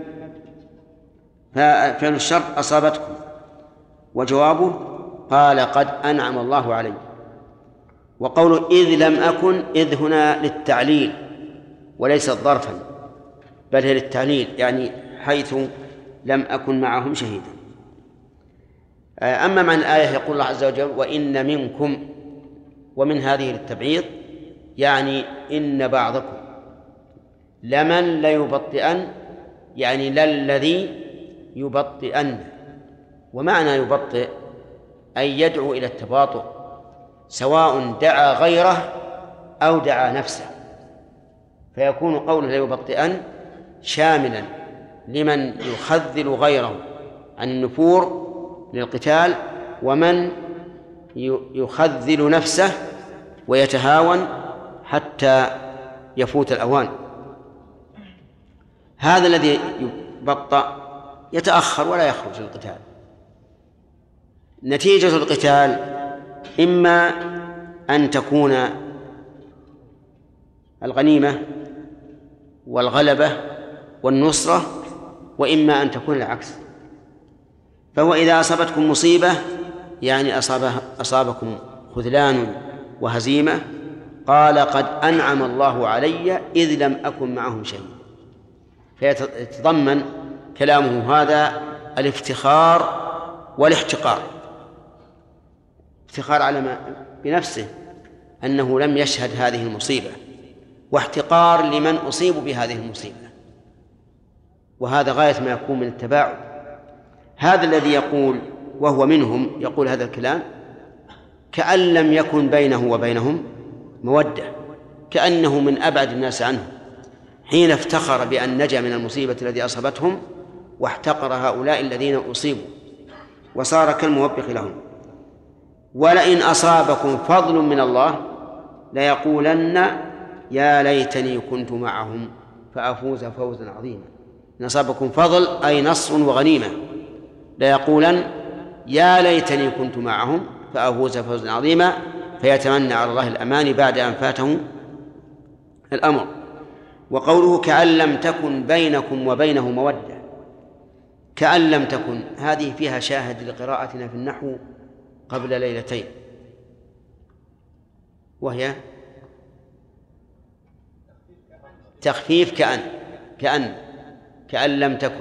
ففعل الشرط أصابتكم وجوابه قال قد أنعم الله علي. وقوله إذ لم أكن، إذ هنا للتعليل وليست ظرفا، بل هي للتعليل، يعني حيث لم أكن معهم شهيدا. أما معنى الآية يقول الله عز وجل وإن منكم، ومن هذه للتبعيض، يعني إن بعضكم لمن ليبطئن، يعني للذي يبطئن. ومعنى يبطئ أي يدعو إلى التباطؤ، سواء دعا غيره أو دعا نفسه، فيكون قوله ليبطئن شاملا لمن يخذل غيره عن النفور للقتال، ومن يخذل نفسه ويتهاون حتى يفوت الأوان. هذا الذي يبطأ يتأخر ولا يخرج للقتال. نتيجة القتال إما أن تكون الغنيمة والغلبة والنصرة، وإما أن تكون العكس، فهو إذا أصابتكم مصيبة يعني أصابكم خذلان وهزيمة قال قد أنعم الله علي إذ لم أكن معهم شيء، فيتضمن كلامه هذا الافتخار والاحتقار. افتخار على ما بنفسه أنه لم يشهد هذه المصيبة، واحتقار لمن أصيبوا بهذه المصيبة، وهذا غاية ما يكون من التباعد. هذا الذي يقول وهو منهم يقول هذا الكلام كأن لم يكن بينه وبينهم مودة، كأنه من أبعد الناس عنه حين افتخر بأن نجا من المصيبة التي أصابتهم، واحتقر هؤلاء الذين أصيبوا وصار كالموبخ لهم. ولئن أصابكم فضل من الله ليقولن يا ليتني كنت معهم فأفوز فوزا عظيما. إن أصابكم فضل أي نصر وغنيمة ليقولن يا ليتني كنت معهم فأفوز فوزا عظيما، فيتمنى على الله الأمان بعد أن فاته الأمر. وقوله كأن لم تكن بينكم وبينه مودة، كأن لم تكن هذه فيها شاهد لقراءتنا في النحو قبل ليلتين، وهي تخفيف كأن لم تكن،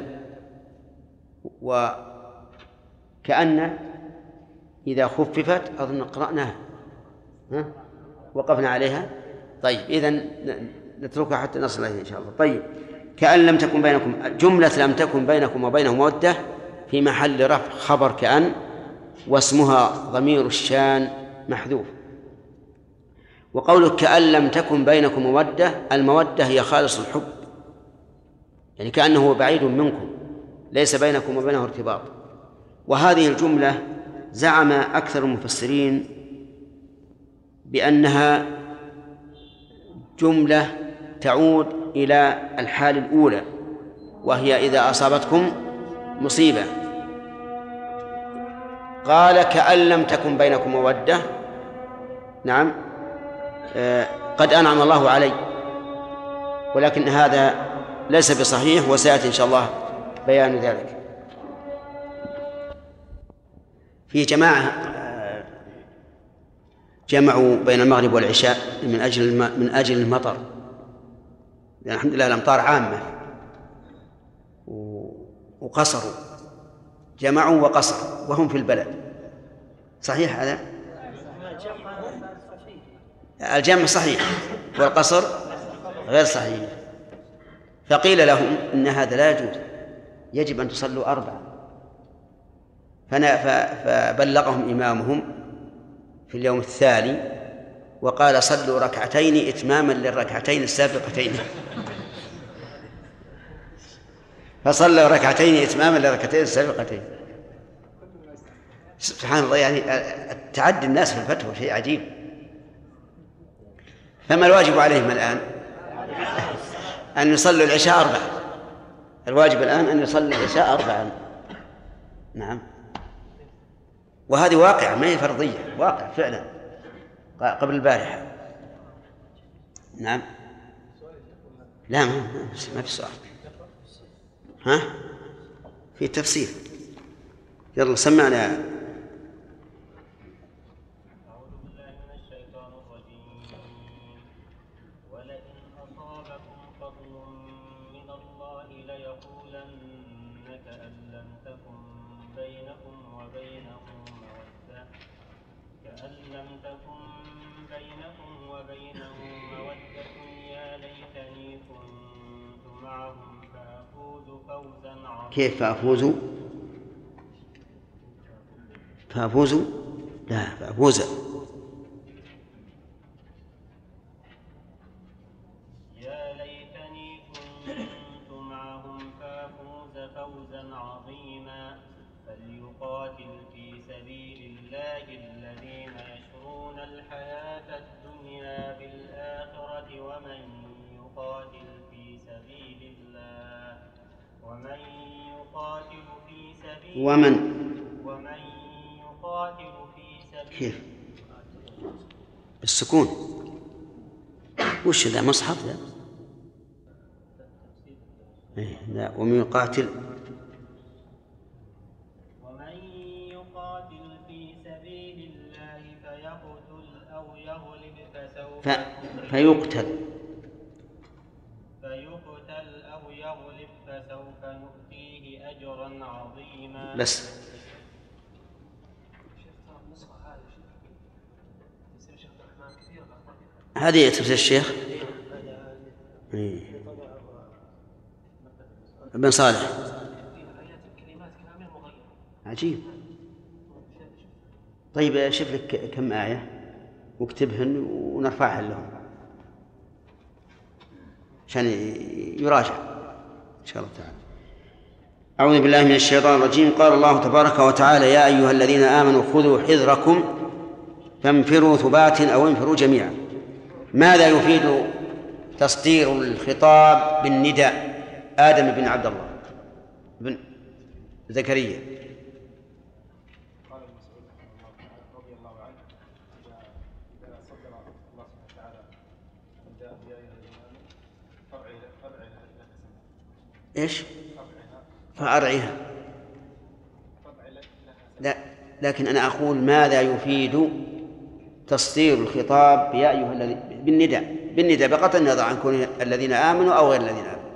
وكأن إذا خففت أظن قرأناها وقفنا عليها. طيب إذن نتركها حتى نصل إليها إن شاء الله. طيب كأن لم تكن بينكم، جملة لم تكن بينكم وبينه مودة في محل رفع خبر كأن، واسمها ضمير الشان محذوف. وقولك كأن لم تكن بينكم مودة، المودة هي خالص الحب، يعني كأنه بعيد منكم ليس بينكم وبينه ارتباط. وهذه الجملة زعم أكثر المفسرين بأنها جملة تعود إلى الحال الأولى، وهي إذا أصابتكم مصيبة. قال كأن لم تكن بينكم مودة، نعم قد أنعم الله علي، ولكن هذا ليس بصحيح، وسيأتي إن شاء الله بيان ذلك. في جماعة جمعوا بين المغرب والعشاء من أجل المطر، يعني الحمد لله الأمطار عامة، وقصروا، جمعوا وقصروا وهم في البلد. صحيح هذا؟ الجمع صحيح والقصر غير صحيح. فقيل لهم إن هذا لا يجوز، يجب أن تصلوا 4. فبلغهم إمامهم في اليوم الثاني وقال صلوا 2 إتماما للركعتين السابقتين. فصلوا 2 إتماما للركعتين السابقتين. سبحان الله، يعني تعدي الناس في الفتوى شيء عجيب. فما الواجب عليهم الآن؟ أن يصلوا العشاء 4. الواجب الآن أن يصلوا العشاء 4. نعم، وهذه واقعة ما هي فرضية، واقع فعلا قبل البارحة. نعم، لا ما في سؤال. ها في تفسير. يلا سمعنا. كيف فأفوز؟ لا، فأفوز. يا ليتني كنت معهم فأفوز فوزا عظيما. فليقاتل في سبيل الله الذين يشرون الحياة الدنيا بالآخرة، ومن يقاتل في سبيل الله كيف بالسكون؟ وش ذا مصحف ذا؟ لا، ومن يقاتل ومن فيقتل أو يغلب فيقتل أو يغلب فسوف نؤتيه أجرا عظيما. بس هذه تفسير الشيخ ابن صالح. عجيب. طيب شوف لك كم آية واكتبهن ونرفعها لهم عشان يراجع إن شاء الله تعالى. أعوذ بالله من الشيطان الرجيم. قال الله تبارك وتعالى: يا أيها الذين آمنوا خذوا حذركم فانفروا ثبات أو انفروا جميعا. ماذا يفيد تصدير الخطاب بالنداء؟ آدم بن عبد الله بن زكريا. قال المسؤول رضي الله عنه: إذا صدر الله سبحانه وتعالى نداء يا أيها الذين آمنوا فارعها إيش؟ فأرعها. لا، لكن أنا أقول ماذا يفيد تصدير الخطاب يا أيها الذين بالنداء بقطع النظر عن كون الذين آمنوا أو غير الذين آمنوا؟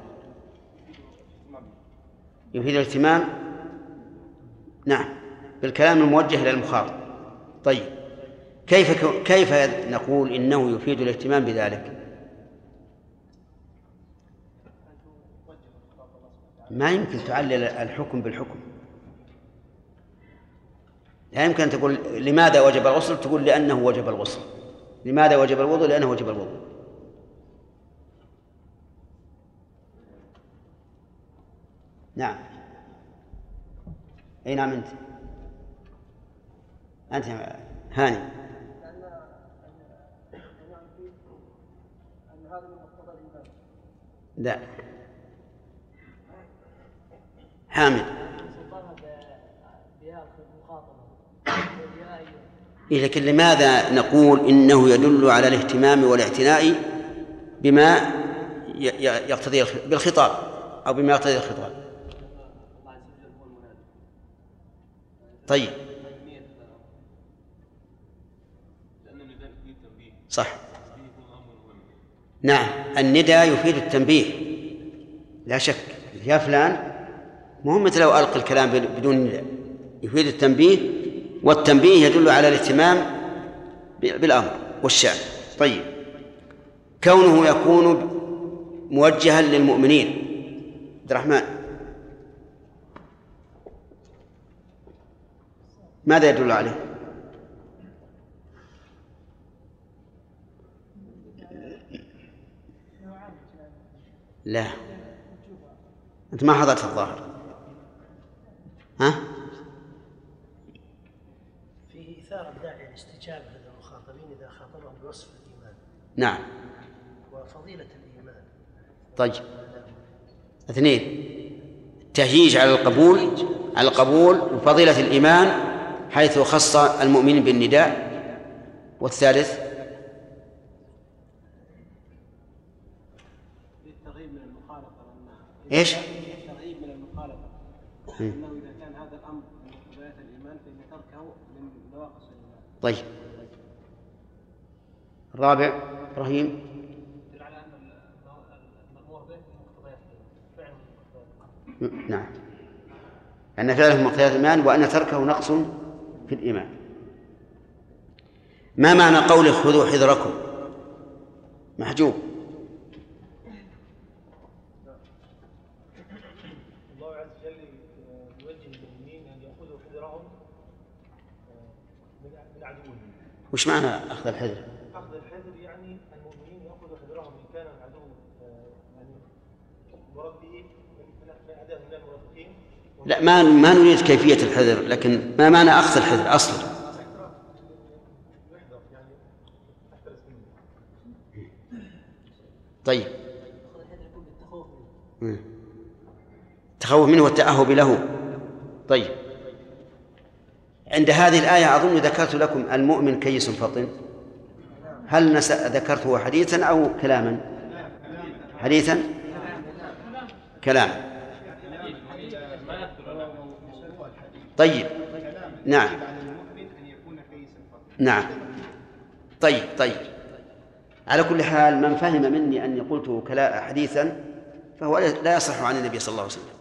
يفيد الاهتمام. نعم، بالكلام الموجه للمخاطب. طيب كيف نقول إنه يفيد الاهتمام بذلك؟ ما يمكن تعلل الحكم بالحكم. لا يمكن أن تقول لماذا وجب الغسل تقول لأنه وجب الغسل، لماذا وجب الوضوء لأنه وجب الوضوء. نعم. أي نعم. أنت هاني. لا، حامد. لكن لماذا نقول إنه يدل على الاهتمام والاعتناء بما يقتضي بالخطاب أو بما يقتضي الخطاب؟ طيب صح. نعم، النداء يفيد التنبيه لا شك. يا فلان، مو مثل لو ألقى الكلام بدون نداء، يفيد التنبيه، والتنبيه يدل على الاهتمام بالأمر والشأن. طيب كونه يكون موجها للمؤمنين. عبد الرحمن، ماذا يدل عليه؟ لا، أنت ما حضرت الظاهر. ها؟ فيه إثارة داعي الاستجابة للمخاطبين إذا خاطبهم بوصف الإيمان. نعم. وفضيلة الإيمان. طيب، 2 تهييج على القبول وفضيلة الإيمان حيث خص المؤمنين بالنداء. والثالث للترغيب من المخالفة. إيش؟ الترغيب من المخالفة، أنه إذا كان هذا الأمر من قضايا الإيمان فإن تركه من نواقص الإيمان. طيب، الرابع إبراهيم. يدل على أن المأمور به مقتضيات فعل. نعم، أن فعله مقتضيات الإيمان وأن تركه نقص في الإيمان. ما معنى قوله خذوا حذركم؟ محجوب. الله عز وجل يوجه المؤمنين أن يأخذوا حذرهم من عدوهم. وش معنى أخذ الحذر؟ أخذ الحذر يعني المؤمنين يأخذوا حذرهم إن كان العدو يعني مراد به من أعداء من المنافقين. لا، ما نريد كيفية الحذر، لكن ما معنى أخذ الحذر أصلا؟ طيب، التخوف منه والتأهب له. طيب، عند هذه الآية أظن ذكرت لكم المؤمن كيس فطن. هل ذكرته حديثا أو كلاما؟ حديثا، كلام. طيب، نعم نعم. طيب على كل حال من فهم مني أني قلت حديثا فهو لا يصح عن النبي صلى الله عليه وسلم.